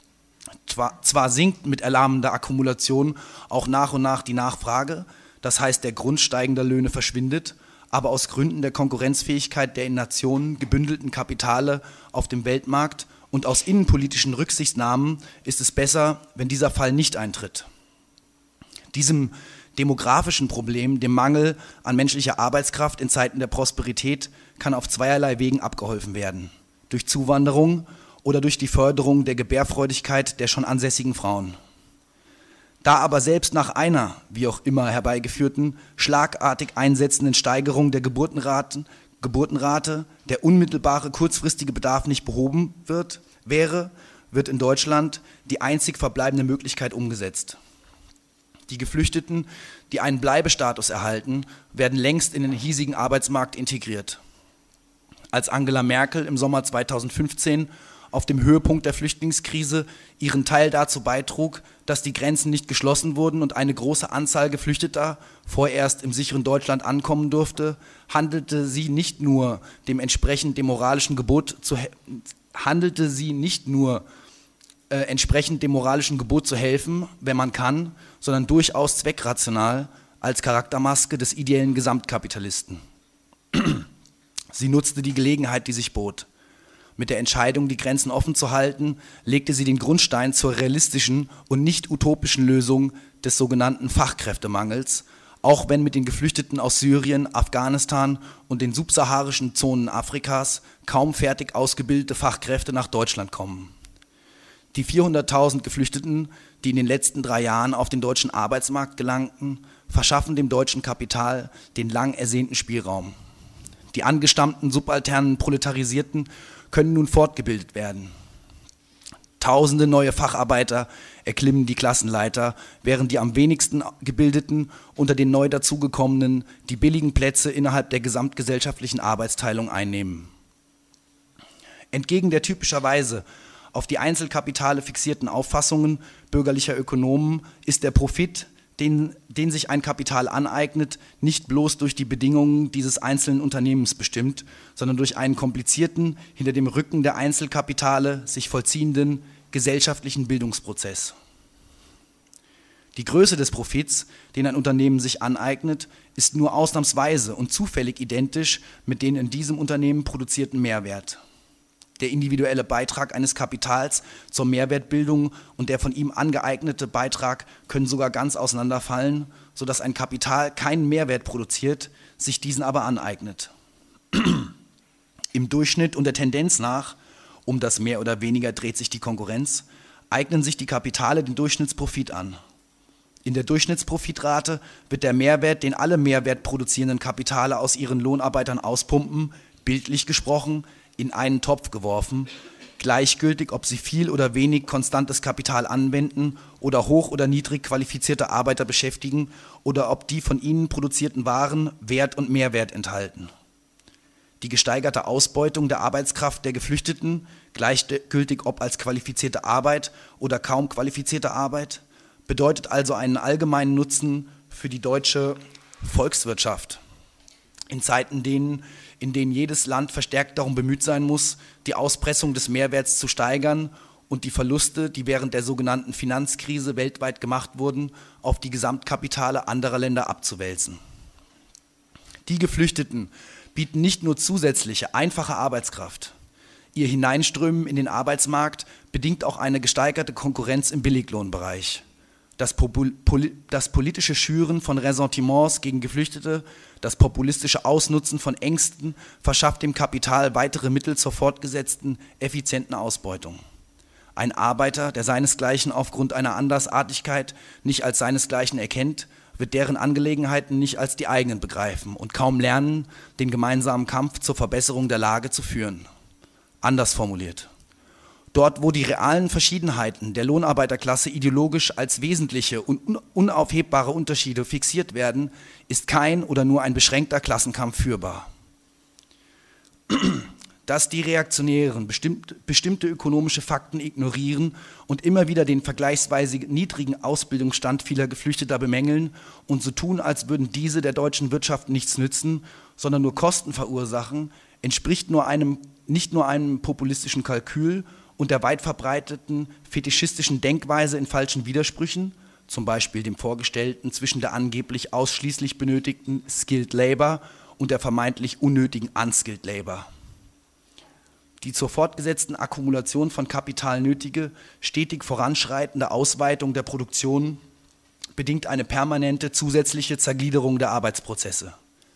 Speaker 1: Zwar sinkt mit erlahmender Akkumulation auch nach und nach die Nachfrage, das heißt der Grund steigender Löhne verschwindet, aber aus Gründen der Konkurrenzfähigkeit der in Nationen gebündelten Kapitale auf dem Weltmarkt und aus innenpolitischen Rücksichtnahmen ist es besser, wenn dieser Fall nicht eintritt. Diesem demografischen Problem, dem Mangel an menschlicher Arbeitskraft in Zeiten der Prosperität, kann auf zweierlei Wegen abgeholfen werden: durch Zuwanderung oder durch die Förderung der Gebärfreudigkeit der schon ansässigen Frauen. Da aber selbst nach einer, wie auch immer herbeigeführten, schlagartig einsetzenden Steigerung der Geburtenrate der unmittelbare kurzfristige Bedarf nicht behoben wird in Deutschland die einzig verbleibende Möglichkeit umgesetzt. Die Geflüchteten, die einen Bleibestatus erhalten, werden längst in den hiesigen Arbeitsmarkt integriert. Als Angela Merkel im Sommer 2015 auf dem Höhepunkt der Flüchtlingskrise ihren Teil dazu beitrug, dass die Grenzen nicht geschlossen wurden und eine große Anzahl Geflüchteter vorerst im sicheren Deutschland ankommen durfte, handelte sie nicht nur entsprechend dem moralischen Gebot zu helfen, wenn man kann, sondern durchaus zweckrational als Charaktermaske des ideellen Gesamtkapitalisten. Sie nutzte die Gelegenheit, die sich bot. Mit der Entscheidung, die Grenzen offen zu halten, legte sie den Grundstein zur realistischen und nicht utopischen Lösung des sogenannten Fachkräftemangels, auch wenn mit den Geflüchteten aus Syrien, Afghanistan und den subsaharischen Zonen Afrikas kaum fertig ausgebildete Fachkräfte nach Deutschland kommen. Die 400.000 Geflüchteten, die in den letzten 3 Jahren auf den deutschen Arbeitsmarkt gelangten, verschaffen dem deutschen Kapital den lang ersehnten Spielraum. Die angestammten subalternen Proletarisierten können nun fortgebildet werden. Tausende neue Facharbeiter erklimmen die Klassenleiter, während die am wenigsten Gebildeten unter den neu dazugekommenen die billigen Plätze innerhalb der gesamtgesellschaftlichen Arbeitsteilung einnehmen. Entgegen der typischerweise auf die Einzelkapitale fixierten Auffassungen bürgerlicher Ökonomen ist der Profit, den sich ein Kapital aneignet, nicht bloß durch die Bedingungen dieses einzelnen Unternehmens bestimmt, sondern durch einen komplizierten, hinter dem Rücken der Einzelkapitale sich vollziehenden gesellschaftlichen Bildungsprozess. Die Größe des Profits, den ein Unternehmen sich aneignet, ist nur ausnahmsweise und zufällig identisch mit dem in diesem Unternehmen produzierten Mehrwert. Der individuelle Beitrag eines Kapitals zur Mehrwertbildung und der von ihm angeeignete Beitrag können sogar ganz auseinanderfallen, sodass ein Kapital keinen Mehrwert produziert, sich diesen aber aneignet. Im Durchschnitt und der Tendenz nach, um das mehr oder weniger dreht sich die Konkurrenz, eignen sich die Kapitale den Durchschnittsprofit an. In der Durchschnittsprofitrate wird der Mehrwert, den alle Mehrwert produzierenden Kapitale aus ihren Lohnarbeitern auspumpen, bildlich gesprochen, in einen Topf geworfen, gleichgültig, ob sie viel oder wenig konstantes Kapital anwenden oder hoch oder niedrig qualifizierte Arbeiter beschäftigen oder ob die von ihnen produzierten Waren Wert und Mehrwert enthalten. Die gesteigerte Ausbeutung der Arbeitskraft der Geflüchteten, gleichgültig ob als qualifizierte Arbeit oder kaum qualifizierte Arbeit, bedeutet also einen allgemeinen Nutzen für die deutsche Volkswirtschaft. In Zeiten, in denen jedes Land verstärkt darum bemüht sein muss, die Auspressung des Mehrwerts zu steigern und die Verluste, die während der sogenannten Finanzkrise weltweit gemacht wurden, auf die Gesamtkapitale anderer Länder abzuwälzen. Die Geflüchteten bieten nicht nur zusätzliche, einfache Arbeitskraft. Ihr Hineinströmen in den Arbeitsmarkt bedingt auch eine gesteigerte Konkurrenz im Billiglohnbereich. Das politische Schüren von Ressentiments gegen Geflüchtete, das populistische Ausnutzen von Ängsten verschafft dem Kapital weitere Mittel zur fortgesetzten, effizienten Ausbeutung. Ein Arbeiter, der seinesgleichen aufgrund einer Andersartigkeit nicht als seinesgleichen erkennt, wird deren Angelegenheiten nicht als die eigenen begreifen und kaum lernen, den gemeinsamen Kampf zur Verbesserung der Lage zu führen. Anders formuliert: Dort, wo die realen Verschiedenheiten der Lohnarbeiterklasse ideologisch als wesentliche und unaufhebbare Unterschiede fixiert werden, ist kein oder nur ein beschränkter Klassenkampf führbar. Dass die Reaktionären bestimmte ökonomische Fakten ignorieren und immer wieder den vergleichsweise niedrigen Ausbildungsstand vieler Geflüchteter bemängeln und so tun, als würden diese der deutschen Wirtschaft nichts nützen, sondern nur Kosten verursachen, entspricht nicht nur einem populistischen Kalkül und der weit verbreiteten fetischistischen Denkweise in falschen Widersprüchen, zum Beispiel dem Vorgestellten zwischen der angeblich ausschließlich benötigten Skilled Labor und der vermeintlich unnötigen Unskilled Labor. Die zur fortgesetzten Akkumulation von Kapital nötige, stetig voranschreitende Ausweitung der Produktion bedingt eine permanente zusätzliche Zergliederung der Arbeitsprozesse.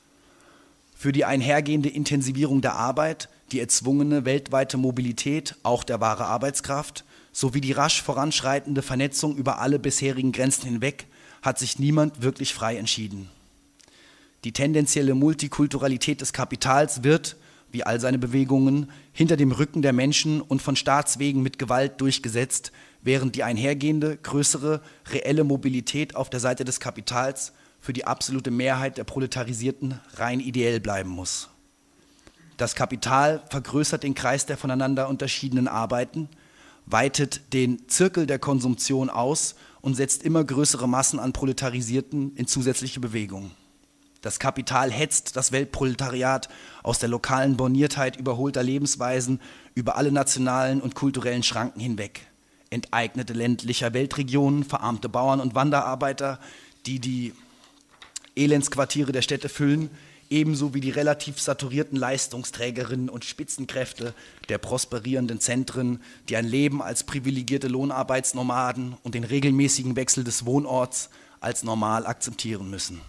Speaker 1: Für die einhergehende Intensivierung der Arbeit, die erzwungene weltweite Mobilität, auch der wahre Arbeitskraft, sowie die rasch voranschreitende Vernetzung über alle bisherigen Grenzen hinweg hat sich niemand wirklich frei entschieden. Die tendenzielle Multikulturalität des Kapitals wird, wie all seine Bewegungen, hinter dem Rücken der Menschen und von Staatswegen mit Gewalt durchgesetzt, während die einhergehende, größere, reelle Mobilität auf der Seite des Kapitals für die absolute Mehrheit der Proletarisierten rein ideell bleiben muss. Das Kapital vergrößert den Kreis der voneinander unterschiedenen Arbeiten, weitet den Zirkel der Konsumption aus und setzt immer größere Massen an Proletarisierten in zusätzliche Bewegung. Das Kapital hetzt das Weltproletariat aus der lokalen Borniertheit überholter Lebensweisen über alle nationalen und kulturellen Schranken hinweg. Enteignete ländlicher Weltregionen, verarmte Bauern und Wanderarbeiter, die Elendsquartiere der Städte füllen, ebenso wie die relativ saturierten Leistungsträgerinnen und Spitzenkräfte der prosperierenden Zentren, die ein Leben als privilegierte Lohnarbeitsnomaden und den regelmäßigen Wechsel des Wohnorts als normal akzeptieren müssen.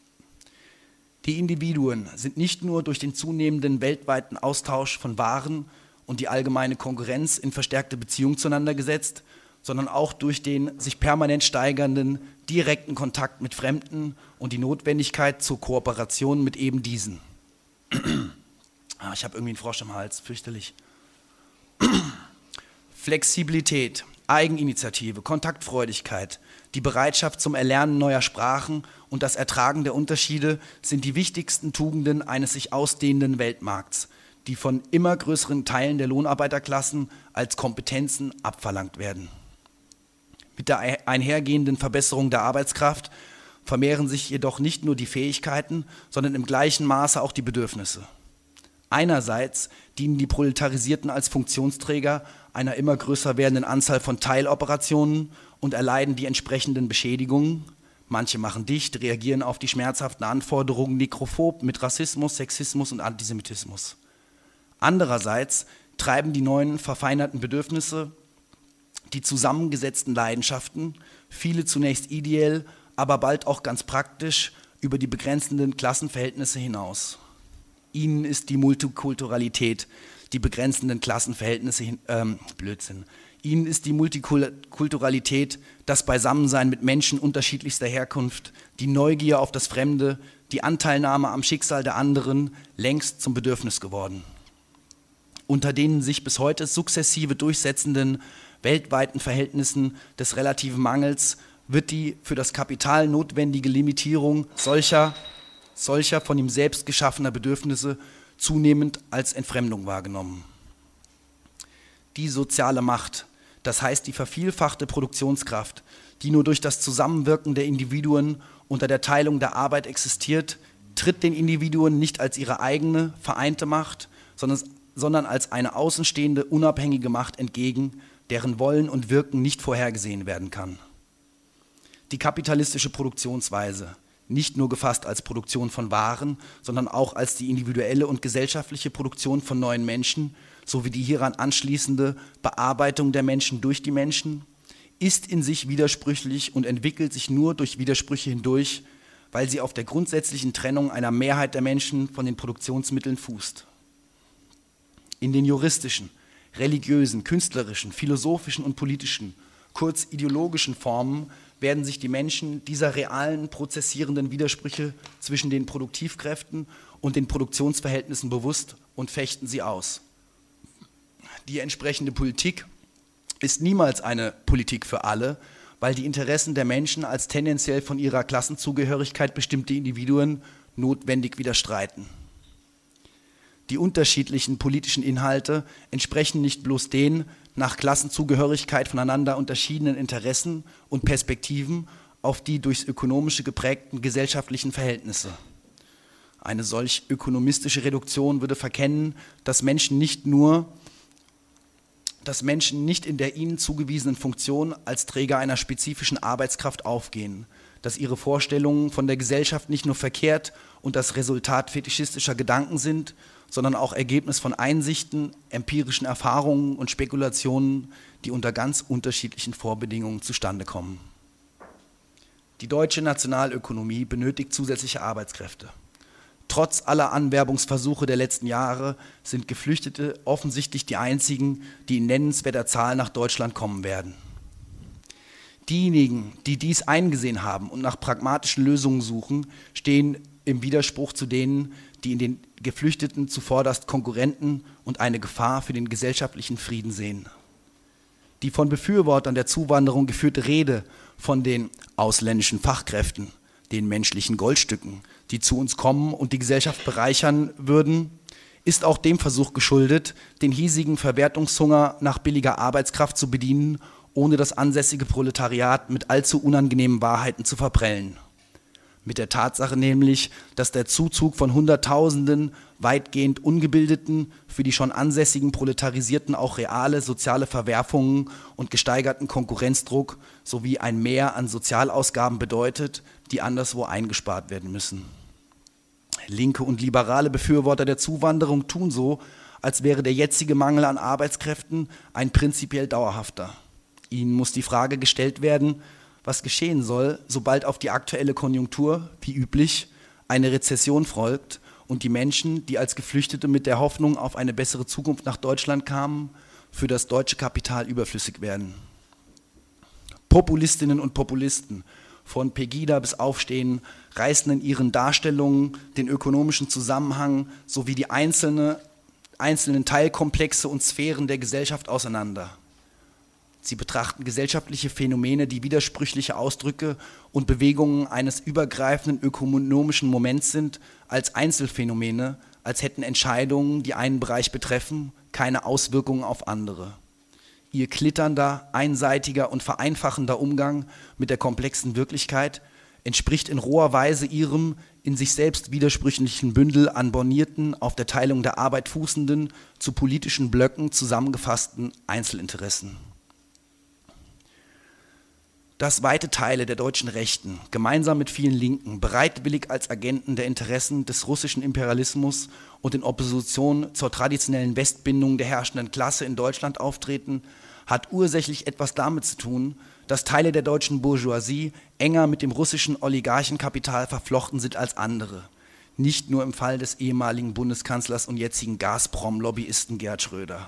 Speaker 1: Die Individuen sind nicht nur durch den zunehmenden weltweiten Austausch von Waren und die allgemeine Konkurrenz in verstärkte Beziehung zueinander gesetzt, sondern auch durch den sich permanent steigernden direkten Kontakt mit Fremden und die Notwendigkeit zur Kooperation mit eben diesen. Ich habe irgendwie einen Frosch im Hals, fürchterlich. Flexibilität, Eigeninitiative, Kontaktfreudigkeit, die Bereitschaft zum Erlernen neuer Sprachen und das Ertragen der Unterschiede sind die wichtigsten Tugenden eines sich ausdehnenden Weltmarkts, die von immer größeren Teilen der Lohnarbeiterklassen als Kompetenzen abverlangt werden. Mit der einhergehenden Verbesserung der Arbeitskraft vermehren sich jedoch nicht nur die Fähigkeiten, sondern im gleichen Maße auch die Bedürfnisse. Einerseits dienen die Proletarisierten als Funktionsträger einer immer größer werdenden Anzahl von Teiloperationen und erleiden die entsprechenden Beschädigungen. Manche machen dicht, reagieren auf die schmerzhaften Anforderungen nekrophob mit Rassismus, Sexismus und Antisemitismus. Andererseits treiben die neuen verfeinerten Bedürfnisse, die zusammengesetzten Leidenschaften, viele zunächst ideell, aber bald auch ganz praktisch, über die begrenzenden Klassenverhältnisse hinaus. Ihnen ist die Multikulturalität, die begrenzenden Klassenverhältnisse, Blödsinn. Ihnen ist die Multikulturalität, das Beisammensein mit Menschen unterschiedlichster Herkunft, die Neugier auf das Fremde, die Anteilnahme am Schicksal der anderen längst zum Bedürfnis geworden. Unter den sich bis heute sukzessive durchsetzenden weltweiten Verhältnissen des relativen Mangels wird die für das Kapital notwendige Limitierung solcher von ihm selbst geschaffener Bedürfnisse zunehmend als Entfremdung wahrgenommen. Die soziale Macht, das heißt die vervielfachte Produktionskraft, die nur durch das Zusammenwirken der Individuen unter der Teilung der Arbeit existiert, tritt den Individuen nicht als ihre eigene, vereinte Macht, sondern als eine außenstehende, unabhängige Macht entgegen, deren Wollen und Wirken nicht vorhergesehen werden kann. Die kapitalistische Produktionsweise, nicht nur gefasst als Produktion von Waren, sondern auch als die individuelle und gesellschaftliche Produktion von neuen Menschen sowie die hieran anschließende Bearbeitung der Menschen durch die Menschen, ist in sich widersprüchlich und entwickelt sich nur durch Widersprüche hindurch, weil sie auf der grundsätzlichen Trennung einer Mehrheit der Menschen von den Produktionsmitteln fußt. In den juristischen, religiösen, künstlerischen, philosophischen und politischen, kurz ideologischen Formen werden sich die Menschen dieser realen, prozessierenden Widersprüche zwischen den Produktivkräften und den Produktionsverhältnissen bewusst und fechten sie aus. Die entsprechende Politik ist niemals eine Politik für alle, weil die Interessen der Menschen als tendenziell von ihrer Klassenzugehörigkeit bestimmte Individuen notwendig widerstreiten. Die unterschiedlichen politischen Inhalte entsprechen nicht bloß den nach Klassenzugehörigkeit voneinander unterschiedenen Interessen und Perspektiven auf die durchs Ökonomische geprägten gesellschaftlichen Verhältnisse. Eine solch ökonomistische Reduktion würde verkennen, dass Menschen nicht in der ihnen zugewiesenen Funktion als Träger einer spezifischen Arbeitskraft aufgehen, dass ihre Vorstellungen von der Gesellschaft nicht nur verkehrt und das Resultat fetischistischer Gedanken sind, sondern auch Ergebnis von Einsichten, empirischen Erfahrungen und Spekulationen, die unter ganz unterschiedlichen Vorbedingungen zustande kommen. Die deutsche Nationalökonomie benötigt zusätzliche Arbeitskräfte. Trotz aller Anwerbungsversuche der letzten Jahre sind Geflüchtete offensichtlich die einzigen, die in nennenswerter Zahl nach Deutschland kommen werden. Diejenigen, die dies eingesehen haben und nach pragmatischen Lösungen suchen, stehen im Widerspruch zu denen, die in den Geflüchteten zuvorderst Konkurrenten und eine Gefahr für den gesellschaftlichen Frieden sehen. Die von Befürwortern der Zuwanderung geführte Rede von den ausländischen Fachkräften, den menschlichen Goldstücken, die zu uns kommen und die Gesellschaft bereichern würden, ist auch dem Versuch geschuldet, den hiesigen Verwertungshunger nach billiger Arbeitskraft zu bedienen, ohne das ansässige Proletariat mit allzu unangenehmen Wahrheiten zu verprellen. Mit der Tatsache nämlich, dass der Zuzug von Hunderttausenden weitgehend Ungebildeten für die schon ansässigen Proletarisierten auch reale soziale Verwerfungen und gesteigerten Konkurrenzdruck sowie ein Mehr an Sozialausgaben bedeutet, die anderswo eingespart werden müssen. Linke und liberale Befürworter der Zuwanderung tun so, als wäre der jetzige Mangel an Arbeitskräften ein prinzipiell dauerhafter. Ihnen muss die Frage gestellt werden, was geschehen soll, sobald auf die aktuelle Konjunktur, wie üblich, eine Rezession folgt und die Menschen, die als Geflüchtete mit der Hoffnung auf eine bessere Zukunft nach Deutschland kamen, für das deutsche Kapital überflüssig werden. Populistinnen und Populisten, von Pegida bis Aufstehen, reißen in ihren Darstellungen den ökonomischen Zusammenhang sowie die einzelnen Teilkomplexe und Sphären der Gesellschaft auseinander. Sie betrachten gesellschaftliche Phänomene, die widersprüchliche Ausdrücke und Bewegungen eines übergreifenden ökonomischen Moments sind, als Einzelfänomene, als hätten Entscheidungen, die einen Bereich betreffen, keine Auswirkungen auf andere. Ihr klitternder, einseitiger und vereinfachender Umgang mit der komplexen Wirklichkeit entspricht in roher Weise ihrem in sich selbst widersprüchlichen Bündel an bornierten, auf der Teilung der Arbeit fußenden, zu politischen Blöcken zusammengefassten Einzelinteressen. Dass weite Teile der deutschen Rechten, gemeinsam mit vielen Linken, bereitwillig als Agenten der Interessen des russischen Imperialismus und in Opposition zur traditionellen Westbindung der herrschenden Klasse in Deutschland auftreten, hat ursächlich etwas damit zu tun, dass Teile der deutschen Bourgeoisie enger mit dem russischen Oligarchenkapital verflochten sind als andere. Nicht nur im Fall des ehemaligen Bundeskanzlers und jetzigen Gazprom-Lobbyisten Gerhard Schröder.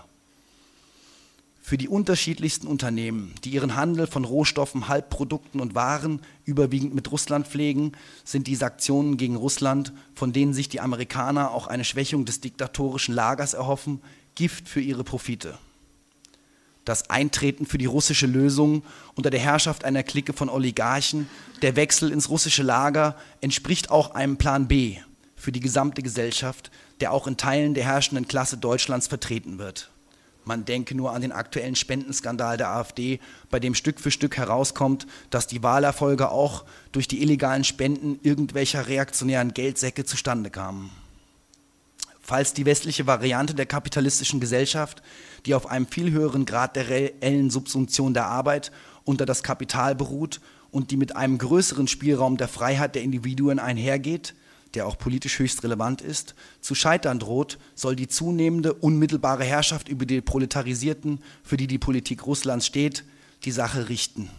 Speaker 1: Für die unterschiedlichsten Unternehmen, die ihren Handel von Rohstoffen, Halbprodukten und Waren überwiegend mit Russland pflegen, sind die Sanktionen gegen Russland, von denen sich die Amerikaner auch eine Schwächung des diktatorischen Lagers erhoffen, Gift für ihre Profite. Das Eintreten für die russische Lösung unter der Herrschaft einer Clique von Oligarchen, der Wechsel ins russische Lager, entspricht auch einem Plan B für die gesamte Gesellschaft, der auch in Teilen der herrschenden Klasse Deutschlands vertreten wird. Man denke nur an den aktuellen Spendenskandal der AfD, bei dem Stück für Stück herauskommt, dass die Wahlerfolge auch durch die illegalen Spenden irgendwelcher reaktionären Geldsäcke zustande kamen. Falls die westliche Variante der kapitalistischen Gesellschaft, die auf einem viel höheren Grad der reellen Subsumption der Arbeit unter das Kapital beruht und die mit einem größeren Spielraum der Freiheit der Individuen einhergeht, der auch politisch höchst relevant ist, zu scheitern droht, soll die zunehmende unmittelbare Herrschaft über die Proletarisierten, für die die Politik Russlands steht, die Sache richten.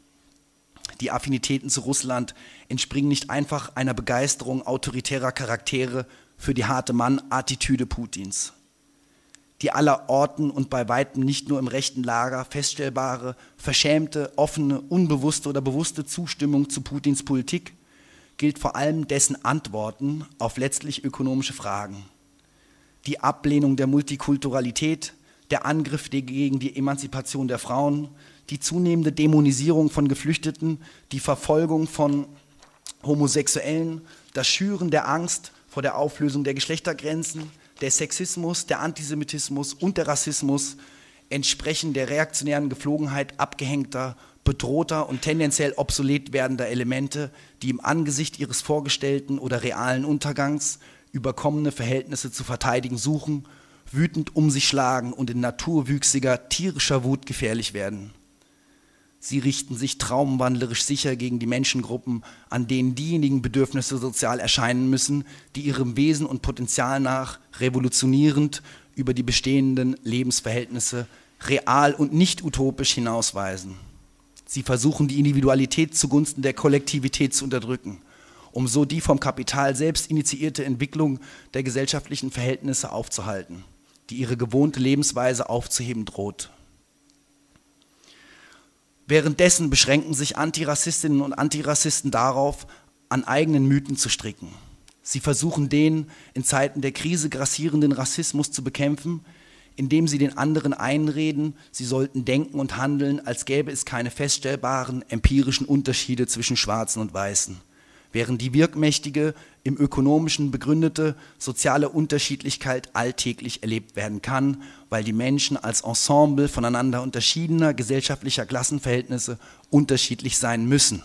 Speaker 1: Die Affinitäten zu Russland entspringen nicht einfach einer Begeisterung autoritärer Charaktere für die harte Mann-Attitüde Putins. Die allerorten und bei weitem nicht nur im rechten Lager feststellbare, verschämte, offene, unbewusste oder bewusste Zustimmung zu Putins Politik gilt vor allem dessen Antworten auf letztlich ökonomische Fragen. Die Ablehnung der Multikulturalität, der Angriff gegen die Emanzipation der Frauen, die zunehmende Dämonisierung von Geflüchteten, die Verfolgung von Homosexuellen, das Schüren der Angst vor der Auflösung der Geschlechtergrenzen, der Sexismus, der Antisemitismus und der Rassismus entsprechen der reaktionären Gepflogenheit abgehängter, bedrohter und tendenziell obsolet werdender Elemente, die im Angesicht ihres vorgestellten oder realen Untergangs überkommene Verhältnisse zu verteidigen suchen, wütend um sich schlagen und in naturwüchsiger, tierischer Wut gefährlich werden. Sie richten sich traumwandlerisch sicher gegen die Menschengruppen, an denen diejenigen Bedürfnisse sozial erscheinen müssen, die ihrem Wesen und Potenzial nach revolutionierend über die bestehenden Lebensverhältnisse real und nicht utopisch hinausweisen. Sie versuchen, die Individualität zugunsten der Kollektivität zu unterdrücken, um so die vom Kapital selbst initiierte Entwicklung der gesellschaftlichen Verhältnisse aufzuhalten, die ihre gewohnte Lebensweise aufzuheben droht. Währenddessen beschränken sich Antirassistinnen und Antirassisten darauf, an eigenen Mythen zu stricken. Sie versuchen, den in Zeiten der Krise grassierenden Rassismus zu bekämpfen, indem sie den anderen einreden, sie sollten denken und handeln, als gäbe es keine feststellbaren empirischen Unterschiede zwischen Schwarzen und Weißen, während die wirkmächtige, im Ökonomischen begründete soziale Unterschiedlichkeit alltäglich erlebt werden kann, weil die Menschen als Ensemble voneinander unterschiedener gesellschaftlicher Klassenverhältnisse unterschiedlich sein müssen.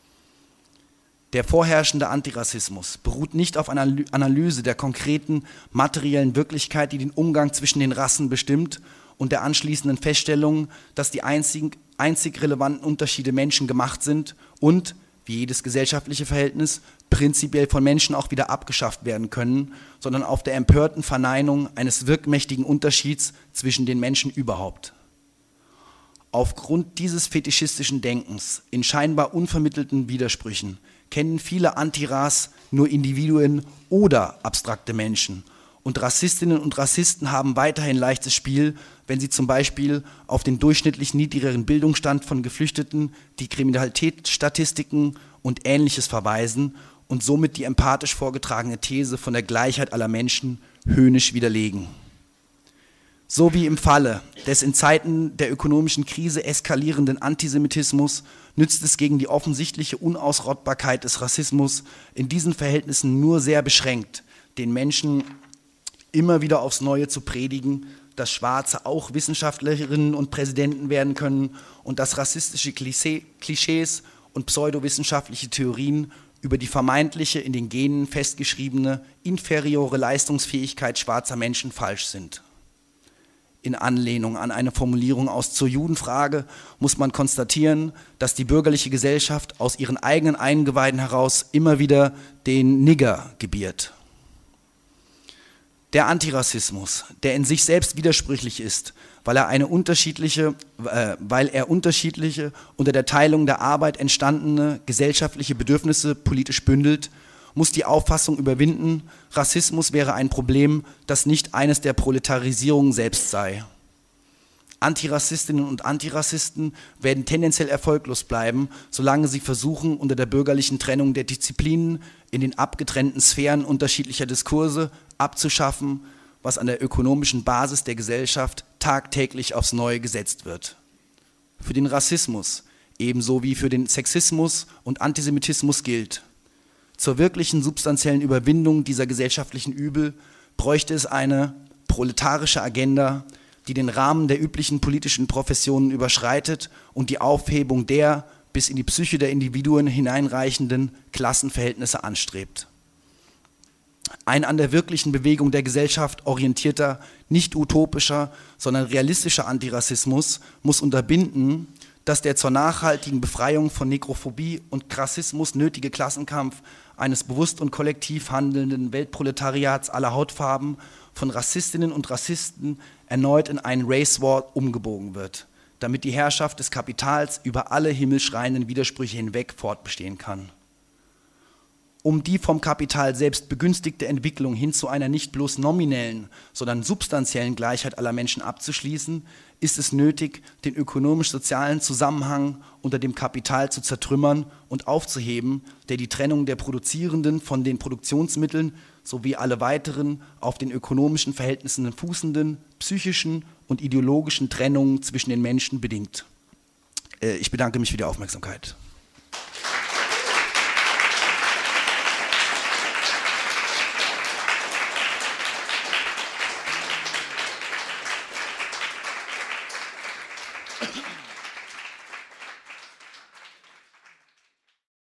Speaker 1: Der vorherrschende Antirassismus beruht nicht auf einer Analyse der konkreten materiellen Wirklichkeit, die den Umgang zwischen den Rassen bestimmt, und der anschließenden Feststellung, dass die einzig relevanten Unterschiede menschengemacht sind und, wie jedes gesellschaftliche Verhältnis, prinzipiell von Menschen auch wieder abgeschafft werden können, sondern auf der empörten Verneinung eines wirkmächtigen Unterschieds zwischen den Menschen überhaupt. Aufgrund dieses fetischistischen Denkens in scheinbar unvermittelten Widersprüchen kennen viele Antiras nur Individuen oder abstrakte Menschen. Und Rassistinnen und Rassisten haben weiterhin leichtes Spiel, wenn sie zum Beispiel auf den durchschnittlich niedrigeren Bildungsstand von Geflüchteten, die Kriminalitätsstatistiken und Ähnliches verweisen und somit die empathisch vorgetragene These von der Gleichheit aller Menschen höhnisch widerlegen. So wie im Falle des in Zeiten der ökonomischen Krise eskalierenden Antisemitismus nützt es gegen die offensichtliche Unausrottbarkeit des Rassismus in diesen Verhältnissen nur sehr beschränkt, den Menschen immer wieder aufs Neue zu predigen, dass Schwarze auch Wissenschaftlerinnen und Präsidenten werden können und dass rassistische Klischees und pseudowissenschaftliche Theorien über die vermeintliche in den Genen festgeschriebene inferiore Leistungsfähigkeit schwarzer Menschen falsch sind. In Anlehnung an eine Formulierung aus Zur Judenfrage muss man konstatieren, dass die bürgerliche Gesellschaft aus ihren eigenen Eingeweiden heraus immer wieder den Nigger gebiert. Der Antirassismus, der in sich selbst widersprüchlich ist, weil er unterschiedliche, unter der Teilung der Arbeit entstandene gesellschaftliche Bedürfnisse politisch bündelt, muss die Auffassung überwinden, Rassismus wäre ein Problem, das nicht eines der Proletarisierung selbst sei. Antirassistinnen und Antirassisten werden tendenziell erfolglos bleiben, solange sie versuchen, unter der bürgerlichen Trennung der Disziplinen in den abgetrennten Sphären unterschiedlicher Diskurse abzuschaffen, was an der ökonomischen Basis der Gesellschaft tagtäglich aufs Neue gesetzt wird. Für den Rassismus, ebenso wie für den Sexismus und Antisemitismus gilt: Zur wirklichen substanziellen Überwindung dieser gesellschaftlichen Übel bräuchte es eine proletarische Agenda, die den Rahmen der üblichen politischen Professionen überschreitet und die Aufhebung der bis in die Psyche der Individuen hineinreichenden Klassenverhältnisse anstrebt. Ein an der wirklichen Bewegung der Gesellschaft orientierter, nicht utopischer, sondern realistischer Antirassismus muss unterbinden, dass der zur nachhaltigen Befreiung von Nekrophobie und Rassismus nötige Klassenkampf eines bewusst und kollektiv handelnden Weltproletariats aller Hautfarben von Rassistinnen und Rassisten erneut in einen Race War umgebogen wird, damit die Herrschaft des Kapitals über alle himmelschreienden Widersprüche hinweg fortbestehen kann. Um die vom Kapital selbst begünstigte Entwicklung hin zu einer nicht bloß nominellen, sondern substanziellen Gleichheit aller Menschen abzuschließen, ist es nötig, den ökonomisch-sozialen Zusammenhang unter dem Kapital zu zertrümmern und aufzuheben, der die Trennung der Produzierenden von den Produktionsmitteln sowie alle weiteren auf den ökonomischen Verhältnissen fußenden, psychischen und ideologischen Trennungen zwischen den Menschen bedingt. Ich bedanke mich für die Aufmerksamkeit.